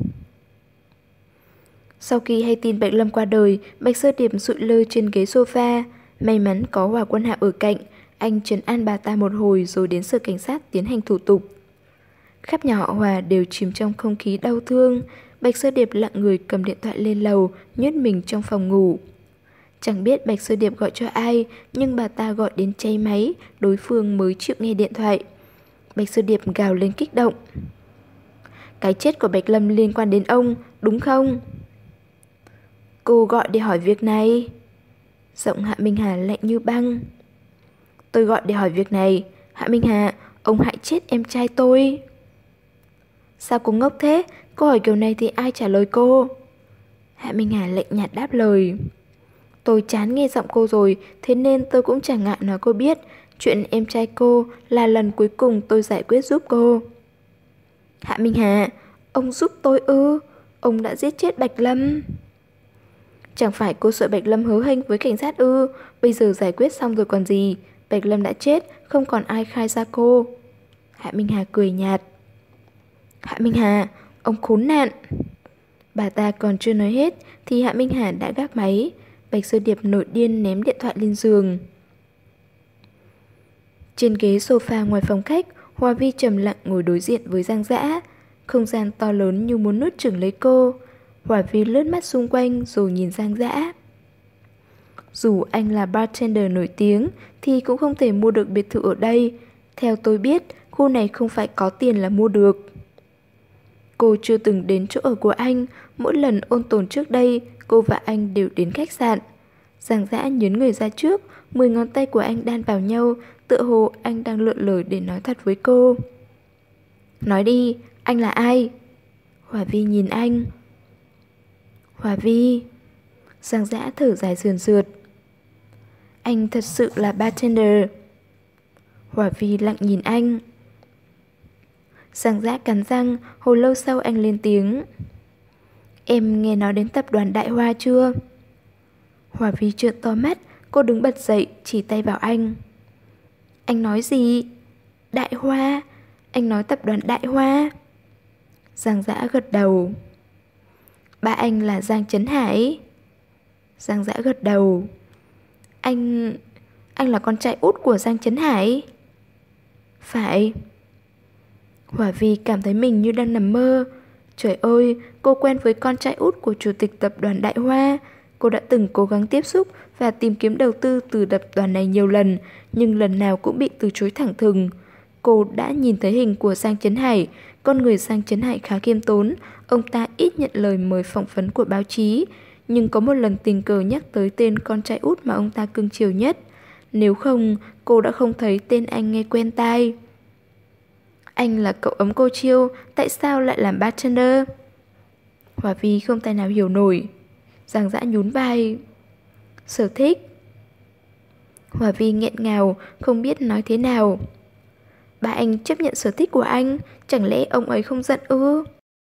Sau khi hay tin Bạch Lâm qua đời, Bạch Sơ Điệp sụi lơ trên ghế sofa. May mắn có Hòa Quân Hạo ở cạnh, anh trấn an bà ta một hồi rồi đến sở cảnh sát tiến hành thủ tục. Khắp nhà họ Hòa đều chìm trong không khí đau thương. Bạch Sơ Điệp lặng người cầm điện thoại lên lầu, nhốt mình trong phòng ngủ. Chẳng biết Bạch Sơ Điệp gọi cho ai, nhưng bà ta gọi đến cháy máy, đối phương mới chịu nghe điện thoại. Bạch Sơ Điệp gào lên kích động. Cái chết của Bạch Lâm liên quan đến ông, đúng không? Cô gọi để hỏi việc này. Giọng Hạ Minh Hà lạnh như băng. Tôi gọi để hỏi việc này. Hạ Minh Hà, ông hại chết em trai tôi. Sao cô ngốc thế? Cô hỏi kiểu này thì ai trả lời cô? Hạ Minh Hà lạnh nhạt đáp lời. Tôi chán nghe giọng cô rồi, thế nên tôi cũng chẳng ngại nói cô biết. Chuyện em trai cô là lần cuối cùng tôi giải quyết giúp cô. Hạ Minh Hà, ông giúp tôi ư? Ông đã giết chết Bạch Lâm. Chẳng phải cô sợ Bạch Lâm hớ hênh với cảnh sát ư? Bây giờ giải quyết xong rồi còn gì? Bạch Lâm đã chết, không còn ai khai ra cô. Hạ Minh Hà cười nhạt. Hạ Minh Hà, ông khốn nạn. Bà ta còn chưa nói hết thì Hạ Minh Hà đã gác máy. Bạch Sơ Điệp nổi điên ném điện thoại lên giường. Trên ghế sofa ngoài phòng khách, Hoa Vi trầm lặng ngồi đối diện với Giang Dã. Không gian to lớn như muốn nuốt chửng lấy cô. Hoa Vi lướt mắt xung quanh rồi nhìn Giang Dã. Dù anh là bartender nổi tiếng thì cũng không thể mua được biệt thự ở đây. Theo tôi biết, khu này không phải có tiền là mua được. Cô chưa từng đến chỗ ở của anh. Mỗi lần ôn tồn trước đây, cô và anh đều đến khách sạn. Giang Dã nhấn người ra trước, mười ngón tay của anh đan vào nhau, tựa hồ anh đang lựa lời để nói thật với cô. Nói đi, anh là ai? Hòa Vi nhìn anh. Hòa Vi. Giang Dã thở dài sườn sượt. Anh thật sự là bartender. Hòa Vi lặng nhìn anh. Giang Dã cắn răng, hồi lâu sau anh lên tiếng. Em nghe nói đến tập đoàn Đại Hoa chưa? Hòa Vi trợn to mắt, cô đứng bật dậy, chỉ tay vào anh. Anh nói gì? Đại Hoa? Anh nói tập đoàn Đại Hoa? Giang Dã gật đầu. Ba anh là Giang Trấn Hải. Giang Dã gật đầu. Anh... anh là con trai út của Giang Trấn Hải. Phải. Hòa Vi cảm thấy mình như đang nằm mơ. Trời ơi, cô quen với con trai út của chủ tịch tập đoàn Đại Hoa. Cô đã từng cố gắng tiếp xúc và tìm kiếm đầu tư từ tập đoàn này nhiều lần, nhưng lần nào cũng bị từ chối thẳng thừng. Cô đã nhìn thấy hình của Giang Trấn Hải. Con người Giang Trấn Hải khá khiêm tốn. Ông ta ít nhận lời mời phỏng vấn của báo chí, nhưng có một lần tình cờ nhắc tới tên con trai út mà ông ta cưng chiều nhất. Nếu không, cô đã không thấy tên anh nghe quen tai. Anh là cậu ấm cô chiêu, tại sao lại làm bartender? Hòa Vi không tài nào hiểu nổi. Giang Dã nhún vai. Sở thích. Hòa Vi nghẹn ngào, không biết nói thế nào. Ba anh chấp nhận sở thích của anh, chẳng lẽ ông ấy không giận ư?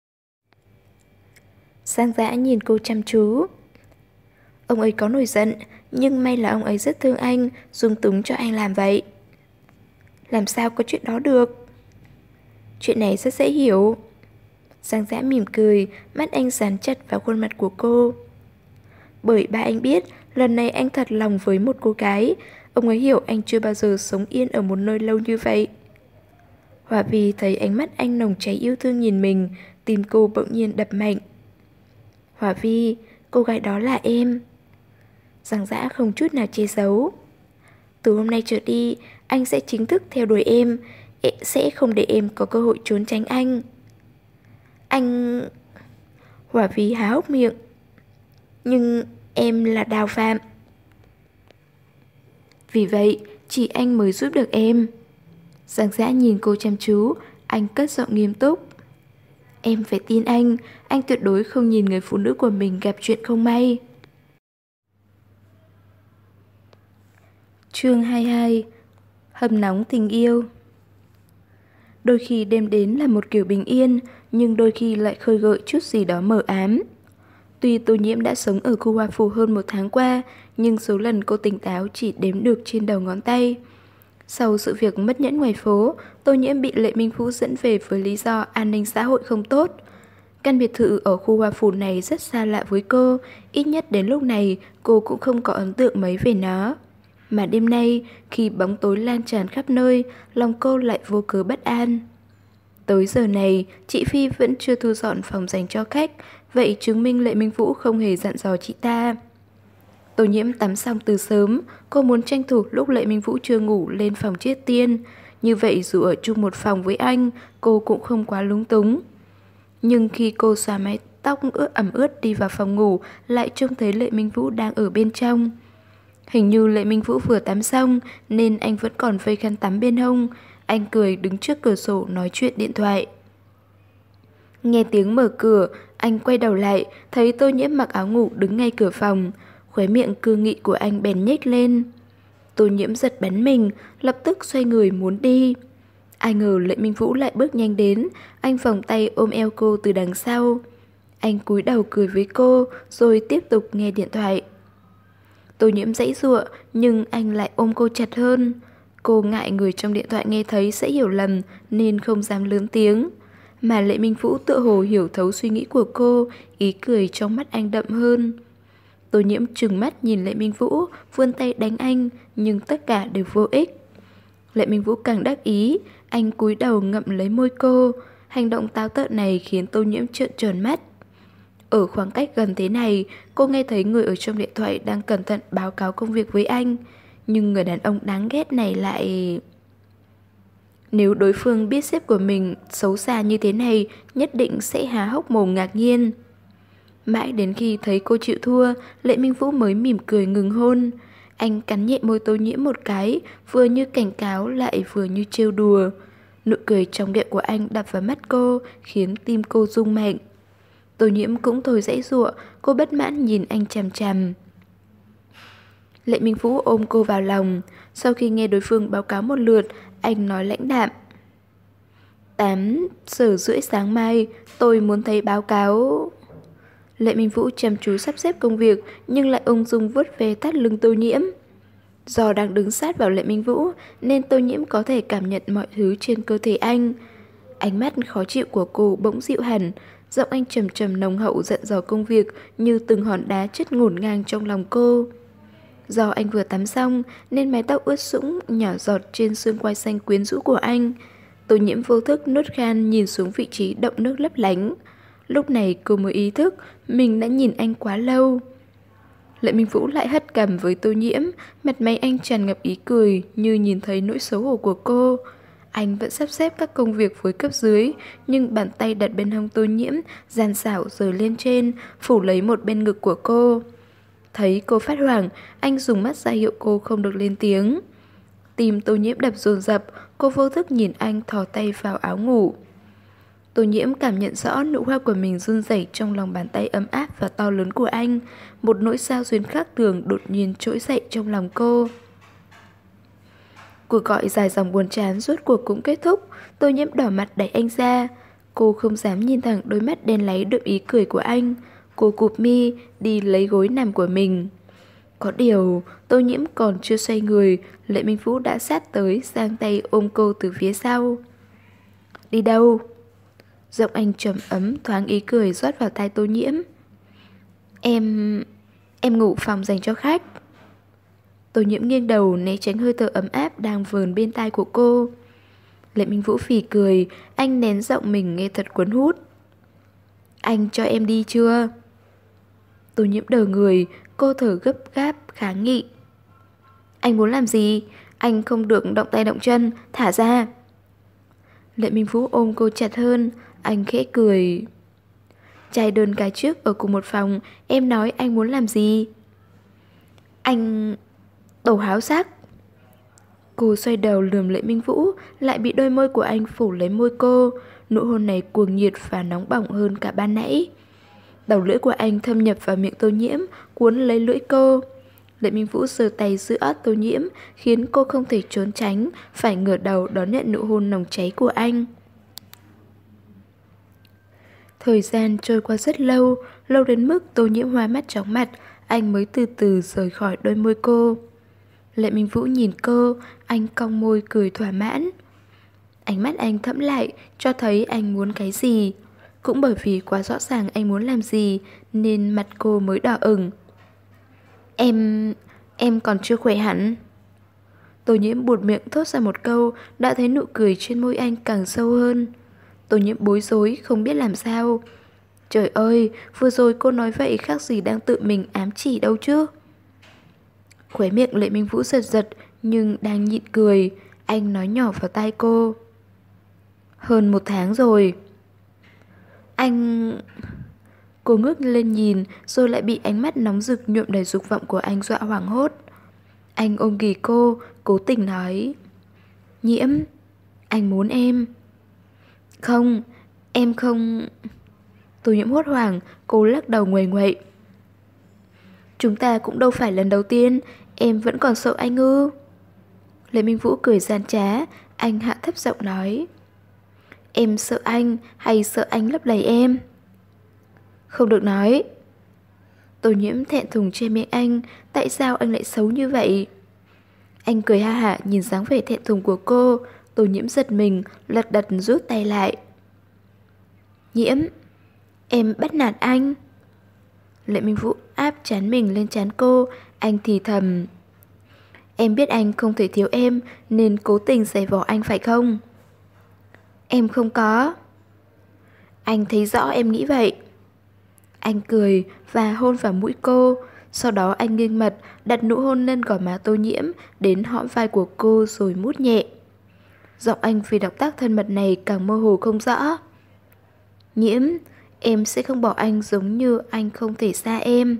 Giang Dã nhìn cô chăm chú. Ông ấy có nổi giận, nhưng may là ông ấy rất thương anh, dung túng cho anh làm vậy. Làm sao có chuyện đó được? Chuyện này rất dễ hiểu. Giang Dã mỉm cười, mắt anh dán chặt vào khuôn mặt của cô. Bởi ba anh biết, lần này anh thật lòng với một cô gái. Ông ấy hiểu anh chưa bao giờ sống yên ở một nơi lâu như vậy. Hòa Vi thấy ánh mắt anh nồng cháy yêu thương nhìn mình, tim cô bỗng nhiên đập mạnh. Hòa Vi, cô gái đó là em. Giang Dã không chút nào che giấu. Từ hôm nay trở đi, anh sẽ chính thức theo đuổi em, e- sẽ không để em có cơ hội trốn tránh anh. Anh... Hỏa Vy há hốc miệng. Nhưng em là Đào Phạm. Vì vậy, chỉ anh mới giúp được em. Giang Dã nhìn cô chăm chú, anh cất giọng nghiêm túc. Em phải tin anh, anh tuyệt đối không nhìn người phụ nữ của mình gặp chuyện không may. Chương hai mươi hai. Hầm nóng tình yêu. Đôi khi đêm đến là một kiểu bình yên, nhưng đôi khi lại khơi gợi chút gì đó mờ ám. Tuy Tô Nhiễm đã sống ở khu Hoa Phủ hơn một tháng qua, nhưng số lần cô tỉnh táo chỉ đếm được trên đầu ngón tay. Sau sự việc mất nhẫn ngoài phố, Tô Nhiễm bị Lệ Minh Vũ dẫn về với lý do an ninh xã hội không tốt. Căn biệt thự ở khu Hoa Phủ này rất xa lạ với cô, ít nhất đến lúc này cô cũng không có ấn tượng mấy về nó. Mà đêm nay, khi bóng tối lan tràn khắp nơi, lòng cô lại vô cớ bất an. Tới giờ này, chị Phi vẫn chưa thu dọn phòng dành cho khách, vậy chứng minh Lệ Minh Vũ không hề dặn dò chị ta. Tô Nhiễm tắm xong từ sớm, cô muốn tranh thủ lúc Lệ Minh Vũ chưa ngủ lên phòng chiết tiên. Như vậy dù ở chung một phòng với anh, cô cũng không quá lúng túng. Nhưng khi cô xóa mái tóc ướt ẩm ướt đi vào phòng ngủ, lại trông thấy Lệ Minh Vũ đang ở bên trong. Hình như Lệ Minh Vũ vừa tắm xong nên anh vẫn còn vây khăn tắm bên hông. Anh cười đứng trước cửa sổ nói chuyện điện thoại. Nghe tiếng mở cửa, anh quay đầu lại, thấy Tô Nhiễm mặc áo ngủ đứng ngay cửa phòng. Khóe miệng cương nghị của anh bèn nhếch lên. Tô Nhiễm giật bắn mình, lập tức xoay người muốn đi. Ai ngờ Lệ Minh Vũ lại bước nhanh đến, anh vòng tay ôm eo cô từ đằng sau. Anh cúi đầu cười với cô, rồi tiếp tục nghe điện thoại. Tô Nhiễm giãy giụa, nhưng anh lại ôm cô chặt hơn. Cô ngại người trong điện thoại nghe thấy sẽ hiểu lầm, nên không dám lớn tiếng. Mà Lệ Minh Vũ tựa hồ hiểu thấu suy nghĩ của cô, ý cười trong mắt anh đậm hơn. Tô Nhiễm trừng mắt nhìn Lệ Minh Vũ, vươn tay đánh anh, nhưng tất cả đều vô ích. Lệ Minh Vũ càng đắc ý, anh cúi đầu ngậm lấy môi cô. Hành động táo tợn này khiến Tô Nhiễm trợn tròn mắt. Ở khoảng cách gần thế này, cô nghe thấy người ở trong điện thoại đang cẩn thận báo cáo công việc với anh. Nhưng người đàn ông đáng ghét này lại... Nếu đối phương biết sếp của mình xấu xa như thế này, nhất định sẽ há hốc mồm ngạc nhiên. Mãi đến khi thấy cô chịu thua, Lệ Minh Vũ mới mỉm cười ngừng hôn. Anh cắn nhẹ môi Tô Nhiễm một cái, vừa như cảnh cáo lại vừa như trêu đùa. Nụ cười trong miệng của anh đập vào mắt cô, khiến tim cô rung mạnh. Tô Nhiễm cũng thôi dãy giụa, cô bất mãn nhìn anh chằm chằm. Lệ Minh Vũ ôm cô vào lòng. Sau khi nghe đối phương báo cáo một lượt, anh nói lãnh đạm. Tám giờ rưỡi sáng mai, tôi muốn thấy báo cáo. Lệ Minh Vũ chăm chú sắp xếp công việc, nhưng lại ung dung vuốt về thắt lưng Tô Nhiễm. Do đang đứng sát vào Lệ Minh Vũ, nên Tô Nhiễm có thể cảm nhận mọi thứ trên cơ thể anh. Ánh mắt khó chịu của cô bỗng dịu hẳn, giọng anh trầm trầm nồng hậu dặn dò công việc như từng hòn đá chất ngổn ngang trong lòng cô. Do anh vừa tắm xong nên mái tóc ướt sũng nhỏ giọt trên xương quai xanh quyến rũ của anh. Tô Nhiễm vô thức nuốt khan nhìn xuống vị trí động nước lấp lánh. Lúc này cô mới ý thức mình đã nhìn anh quá lâu. Lệ Minh Vũ lại hất cằm với Tô Nhiễm, mặt mày anh tràn ngập ý cười như nhìn thấy nỗi xấu hổ của cô. Anh vẫn sắp xếp các công việc với cấp dưới, nhưng bàn tay đặt bên hông Tô Nhiễm, gian xảo rời lên trên, phủ lấy một bên ngực của cô. Thấy cô phát hoảng, anh dùng mắt ra hiệu cô không được lên tiếng. Tim Tô Nhiễm đập dồn dập, cô vô thức nhìn anh thò tay vào áo ngủ. Tô Nhiễm cảm nhận rõ nụ hoa của mình run rẩy trong lòng bàn tay ấm áp và to lớn của anh. Một nỗi sao xuyến khác thường đột nhiên trỗi dậy trong lòng cô. Cuộc gọi dài dòng buồn chán rốt cuộc cũng kết thúc. Tô Nhiễm đỏ mặt đẩy anh ra. Cô không dám nhìn thẳng đôi mắt đen láy đượm ý cười của anh. Cô cụp mi đi lấy gối nằm của mình. Có điều Tô Nhiễm còn chưa xoay người, Lệ Minh Vũ đã sát tới, giang tay ôm cô từ phía sau. Đi đâu? Giọng anh trầm ấm thoáng ý cười rót vào tai Tô Nhiễm. Em... em ngủ phòng dành cho khách. Tô Nhiễm nghiêng đầu né tránh hơi thở ấm áp đang vờn bên tai của cô. Lệ Minh Vũ phì cười, anh nén giọng mình nghe thật cuốn hút. Anh cho em đi chưa? Tô Nhiễm đờ người, Cô thở gấp gáp kháng nghị. Anh muốn làm gì? Anh không được động tay động chân, thả ra. Lệ Minh Vũ ôm cô chặt hơn. Anh khẽ cười. Trai đơn cái trước ở cùng một phòng, em nói anh muốn làm gì? Anh... Đồ háo sắc. Cô xoay đầu lườm Lệ Minh Vũ, lại bị đôi môi của anh phủ lấy môi cô. Nụ hôn này cuồng nhiệt và nóng bỏng hơn cả ban nãy. Đầu lưỡi của anh thâm nhập vào miệng Tô Nhiễm, cuốn lấy lưỡi cô. Lệ Minh Vũ giơ tay giữ ớt Tô Nhiễm, khiến cô không thể trốn tránh, phải ngửa đầu đón nhận nụ hôn nồng cháy của anh. Thời gian trôi qua rất lâu, lâu đến mức Tô Nhiễm hoa mắt chóng mặt, anh mới từ từ rời khỏi đôi môi cô. Lệ Minh Vũ nhìn cô, anh cong môi cười thỏa mãn. Ánh mắt anh thẫm lại, cho thấy anh muốn cái gì. Cũng bởi vì quá rõ ràng anh muốn làm gì, nên mặt cô mới đỏ ửng. Em... em còn chưa khỏe hẳn. Tô Nhiễm buột miệng thốt ra một câu, đã thấy nụ cười trên môi anh càng sâu hơn. Tô Nhiễm bối rối, không biết làm sao. Trời ơi, vừa rồi cô nói vậy khác gì đang tự mình ám chỉ đâu chứ. Khóe miệng Lệ Minh Vũ giật giật, nhưng đang nhịn cười. Anh nói nhỏ vào tai cô. Hơn một tháng rồi. Anh... Cô ngước lên nhìn, rồi lại bị ánh mắt nóng rực nhuộm đầy dục vọng của anh dọa hoảng hốt. Anh ôm ghì cô, cố tình nói. Nhiễm, anh muốn em. Không, em không... Tô Nhiễm hốt hoảng, cô lắc đầu nguầy nguậy. Chúng ta cũng đâu phải lần đầu tiên, em vẫn còn sợ anh ư? Lệ Minh Vũ cười gian trá, anh hạ thấp giọng nói. Em sợ anh hay sợ anh lấp đầy em? Không được nói. Tô Nhiễm thẹn thùng che miệng anh, tại sao anh lại xấu như vậy? Anh cười ha hả nhìn dáng vẻ thẹn thùng của cô. Tô Nhiễm giật mình, lật đật rút tay lại. Nhiễm, em bắt nạt anh. Lệ Minh Vũ áp trán mình lên trán cô, anh thì thầm. Em biết anh không thể thiếu em, nên cố tình giày vò anh phải không? Em không có. Anh thấy rõ em nghĩ vậy. Anh cười và hôn vào mũi cô. Sau đó anh nghiêng mặt, đặt nụ hôn lên gò má Tô Nhiễm, đến hõm vai của cô rồi mút nhẹ. Giọng anh vì động tác thân mật này càng mơ hồ không rõ. Nhiễm, em sẽ không bỏ anh giống như anh không thể xa em.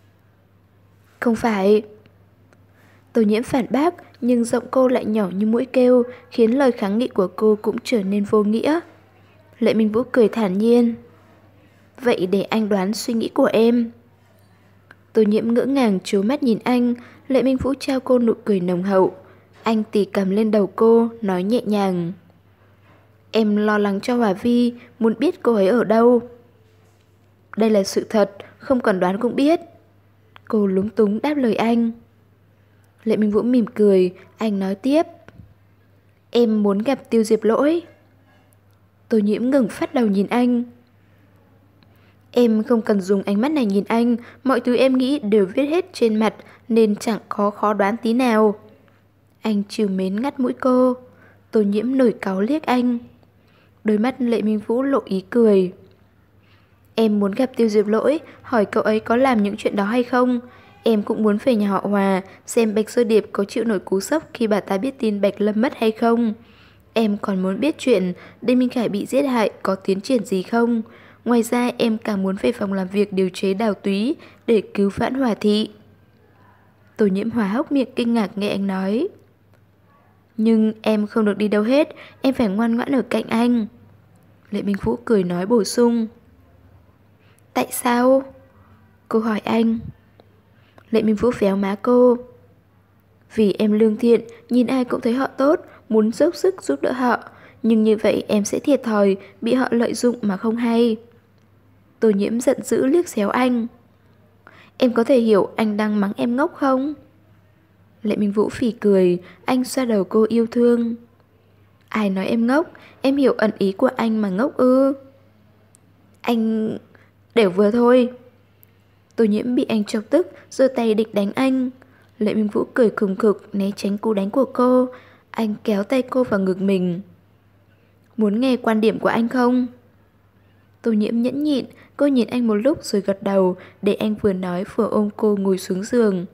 Không phải. Tô Nhiễm phản bác, nhưng giọng cô lại nhỏ như mũi kêu, khiến lời kháng nghị của cô cũng trở nên vô nghĩa. Lệ Minh Vũ cười thản nhiên. Vậy để anh đoán suy nghĩ của em. Tô Nhiễm ngỡ ngàng trố mắt nhìn anh. Lệ Minh Vũ trao cô nụ cười nồng hậu. Anh tì cầm lên đầu cô, nói nhẹ nhàng. Em lo lắng cho Hòa Vi, muốn biết cô ấy ở đâu. Đây là sự thật, không cần đoán cũng biết. Cô lúng túng đáp lời anh. Lệ Minh Vũ mỉm cười, anh nói tiếp. Em muốn gặp Tiêu Diệp Lỗi. Tô Nhiễm ngừng phát đầu nhìn anh. Em không cần dùng ánh mắt này nhìn anh, mọi thứ em nghĩ đều viết hết trên mặt, nên chẳng có khó đoán tí nào. Anh trìu mến ngắt mũi cô. Tô Nhiễm nổi cáu liếc anh. Đôi mắt Lệ Minh Vũ lộ ý cười. Em muốn gặp Tiêu Diệp Lỗi, hỏi cậu ấy có làm những chuyện đó hay không. Em cũng muốn về nhà họ Hòa, xem Bạch Sơ Điệp có chịu nổi cú sốc khi bà ta biết tin Bạch Lâm mất hay không. Em còn muốn biết chuyện Đinh Minh Khải bị giết hại có tiến triển gì không. Ngoài ra em càng muốn về phòng làm việc điều chế Đào Túy để cứu vãn Hòa Thị. Tô Nhiễm Hòa hốc miệng kinh ngạc nghe anh nói. Nhưng em không được đi đâu hết, em phải ngoan ngoãn ở cạnh anh. Lệ Minh Vũ cười nói bổ sung. Tại sao? Cô hỏi anh. Lệ Minh Vũ véo má cô. Vì em lương thiện, nhìn ai cũng thấy họ tốt, muốn dốc sức giúp đỡ họ. Nhưng như vậy em sẽ thiệt thòi, bị họ lợi dụng mà không hay. Tô Nhiễm giận dữ liếc xéo anh. Em có thể hiểu anh đang mắng em ngốc không? Lệ Minh Vũ phỉ cười, anh xoa đầu cô yêu thương. Ai nói em ngốc, em hiểu ẩn ý của anh mà ngốc ư? Anh... đều vừa thôi. Tô Nhiễm bị anh chọc tức, giơ tay định đánh anh. Lệ Minh Vũ cười khùng khục né tránh cú đánh của cô. Anh kéo tay cô vào ngực mình. Muốn nghe quan điểm của anh không? Tô Nhiễm nhẫn nhịn, cô nhìn anh một lúc rồi gật đầu, để anh vừa nói vừa ôm cô ngồi xuống giường.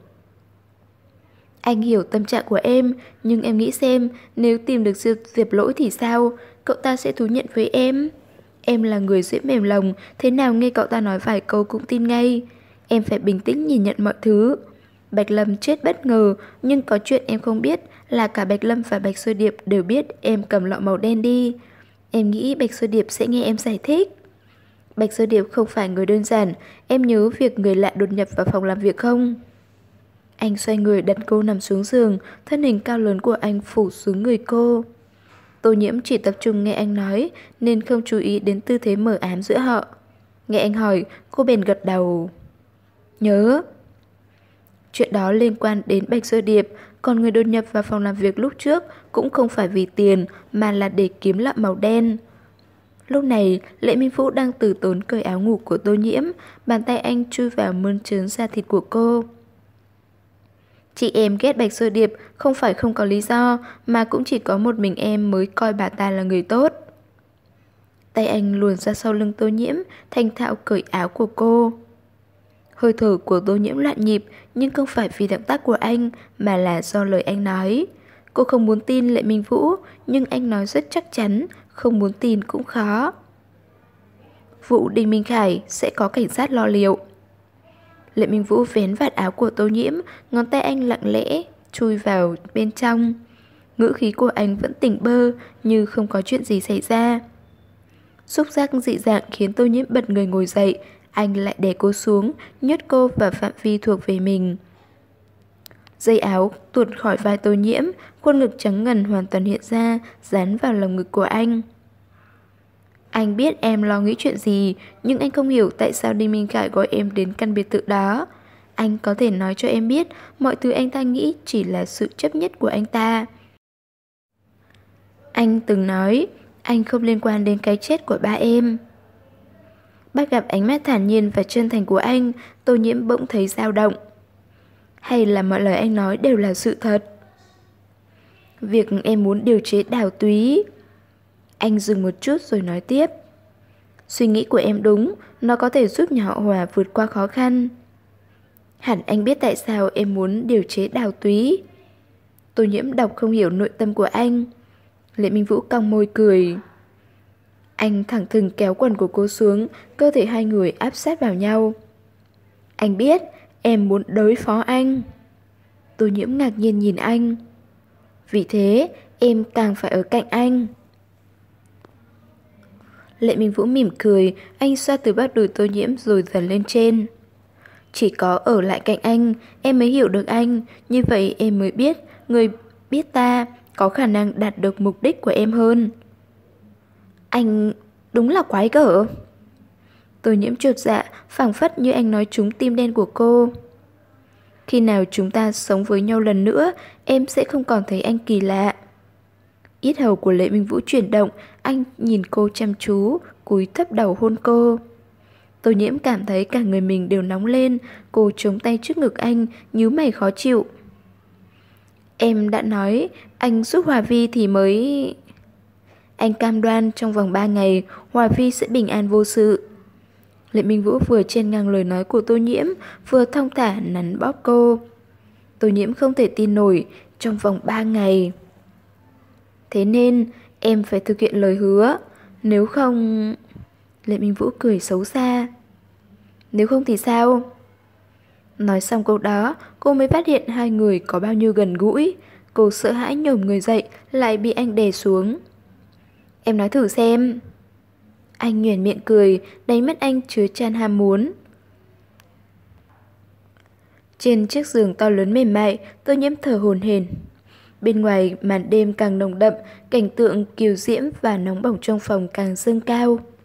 Anh hiểu tâm trạng của em, nhưng em nghĩ xem, nếu tìm được Diệp, Diệp Lỗi thì sao? Cậu ta sẽ thú nhận với em. Em là người dễ mềm lòng, thế nào nghe cậu ta nói vài câu cũng tin ngay. Em phải bình tĩnh nhìn nhận mọi thứ. Bạch Lâm chết bất ngờ, nhưng có chuyện em không biết là cả Bạch Lâm và Bạch Xôi Điệp đều biết em cầm lọ màu đen đi. Em nghĩ Bạch Xôi Điệp sẽ nghe em giải thích. Bạch Xôi Điệp không phải người đơn giản, em nhớ việc người lạ đột nhập vào phòng làm việc không? Anh xoay người đặt cô nằm xuống giường, thân hình cao lớn của anh phủ xuống người cô. Tô Nhiễm chỉ tập trung nghe anh nói, nên không chú ý đến tư thế mờ ám giữa họ. Nghe anh hỏi, cô bèn gật đầu. Nhớ. Chuyện đó liên quan đến Bạch Xôi Điệp, còn người đột nhập vào phòng làm việc lúc trước cũng không phải vì tiền, mà là để kiếm lọ màu đen. Lúc này, Lệ Minh Vũ đang từ tốn cởi áo ngủ của Tô Nhiễm, bàn tay anh chui vào mơn trớn da thịt của cô. Chị em ghét Bạch Xôi Điệp không phải không có lý do, mà cũng chỉ có một mình em mới coi bà ta là người tốt. Tay anh luồn ra sau lưng Tô Nhiễm, thành thạo cởi áo của cô. Hơi thở của Tô Nhiễm loạn nhịp, nhưng không phải vì động tác của anh, mà là do lời anh nói. Cô không muốn tin Lệ Minh Vũ, nhưng anh nói rất chắc chắn, không muốn tin cũng khó. Vụ Đinh Minh Khải sẽ có cảnh sát lo liệu. Lệ Minh Vũ vén vạt áo của Tô Nhiễm, ngón tay anh lặng lẽ chui vào bên trong. Ngữ khí của anh vẫn tỉnh bơ, như không có chuyện gì xảy ra. Xúc giác dị dạng khiến Tô Nhiễm bật người ngồi dậy, anh lại đè cô xuống, nhốt cô vào phạm vi thuộc về mình. Dây áo tuột khỏi vai Tô Nhiễm, khuôn ngực trắng ngần hoàn toàn hiện ra, dán vào lồng ngực của anh. Anh biết em lo nghĩ chuyện gì, nhưng anh không hiểu tại sao Đinh Minh Khải gọi em đến căn biệt thự đó. Anh có thể nói cho em biết mọi thứ anh ta nghĩ chỉ là sự chấp nhất của anh ta. Anh từng nói, anh không liên quan đến cái chết của ba em. Bắt gặp ánh mắt thản nhiên và chân thành của anh, Tô Nhiễm bỗng thấy dao động. Hay là mọi lời anh nói đều là sự thật? Việc em muốn điều chế Đào Túy. Anh dừng một chút rồi nói tiếp. Suy nghĩ của em đúng, nó có thể giúp nhà họ Hòa vượt qua khó khăn. Hẳn anh biết tại sao em muốn điều chế Đào Túy. Tô Nhiễm đọc không hiểu nội tâm của anh. Lệ Minh Vũ cong môi cười. Anh thẳng thừng kéo quần của cô xuống, cơ thể hai người áp sát vào nhau. Anh biết, em muốn đối phó anh. Tô Nhiễm ngạc nhiên nhìn anh. Vì thế, em càng phải ở cạnh anh. Lệ Minh Vũ mỉm cười, anh xoa từ bắp đùi Tô Nhiễm rồi dần lên trên. Chỉ có ở lại cạnh anh, em mới hiểu được anh, như vậy em mới biết, người biết ta có khả năng đạt được mục đích của em hơn. Anh đúng là quái gở. Tô Nhiễm chột dạ, phảng phất như anh nói trúng tim đen của cô. Khi nào chúng ta sống với nhau lần nữa, em sẽ không còn thấy anh kỳ lạ. Yết hầu của Lệ Minh Vũ chuyển động, anh nhìn cô chăm chú, cúi thấp đầu hôn cô. Tô Nhiễm cảm thấy cả người mình đều nóng lên, cô chống tay trước ngực anh, nhíu mày khó chịu. Em đã nói, anh giúp Hòa Vi thì mới... Anh cam đoan trong vòng ba ngày, Hòa Vi sẽ bình an vô sự. Lệ Minh Vũ vừa chen ngang lời nói của Tô Nhiễm, vừa thong thả nắn bóp cô. Tô Nhiễm không thể tin nổi, trong vòng ba ngày. Thế nên, em phải thực hiện lời hứa. Nếu không... Lệ Minh Vũ cười xấu xa. Nếu không thì sao? Nói xong câu đó, cô mới phát hiện hai người có bao nhiêu gần gũi. Cô sợ hãi nhổm người dậy, lại bị anh đè xuống. Em nói thử xem. Anh nhoẻn miệng cười, đáy mắt anh chứa chan ham muốn. Trên chiếc giường to lớn mềm mại, Tô Nhiễm thở hổn hển. Bên ngoài màn đêm càng nồng đậm, cảnh tượng kiều diễm và nóng bỏng trong phòng càng dâng cao.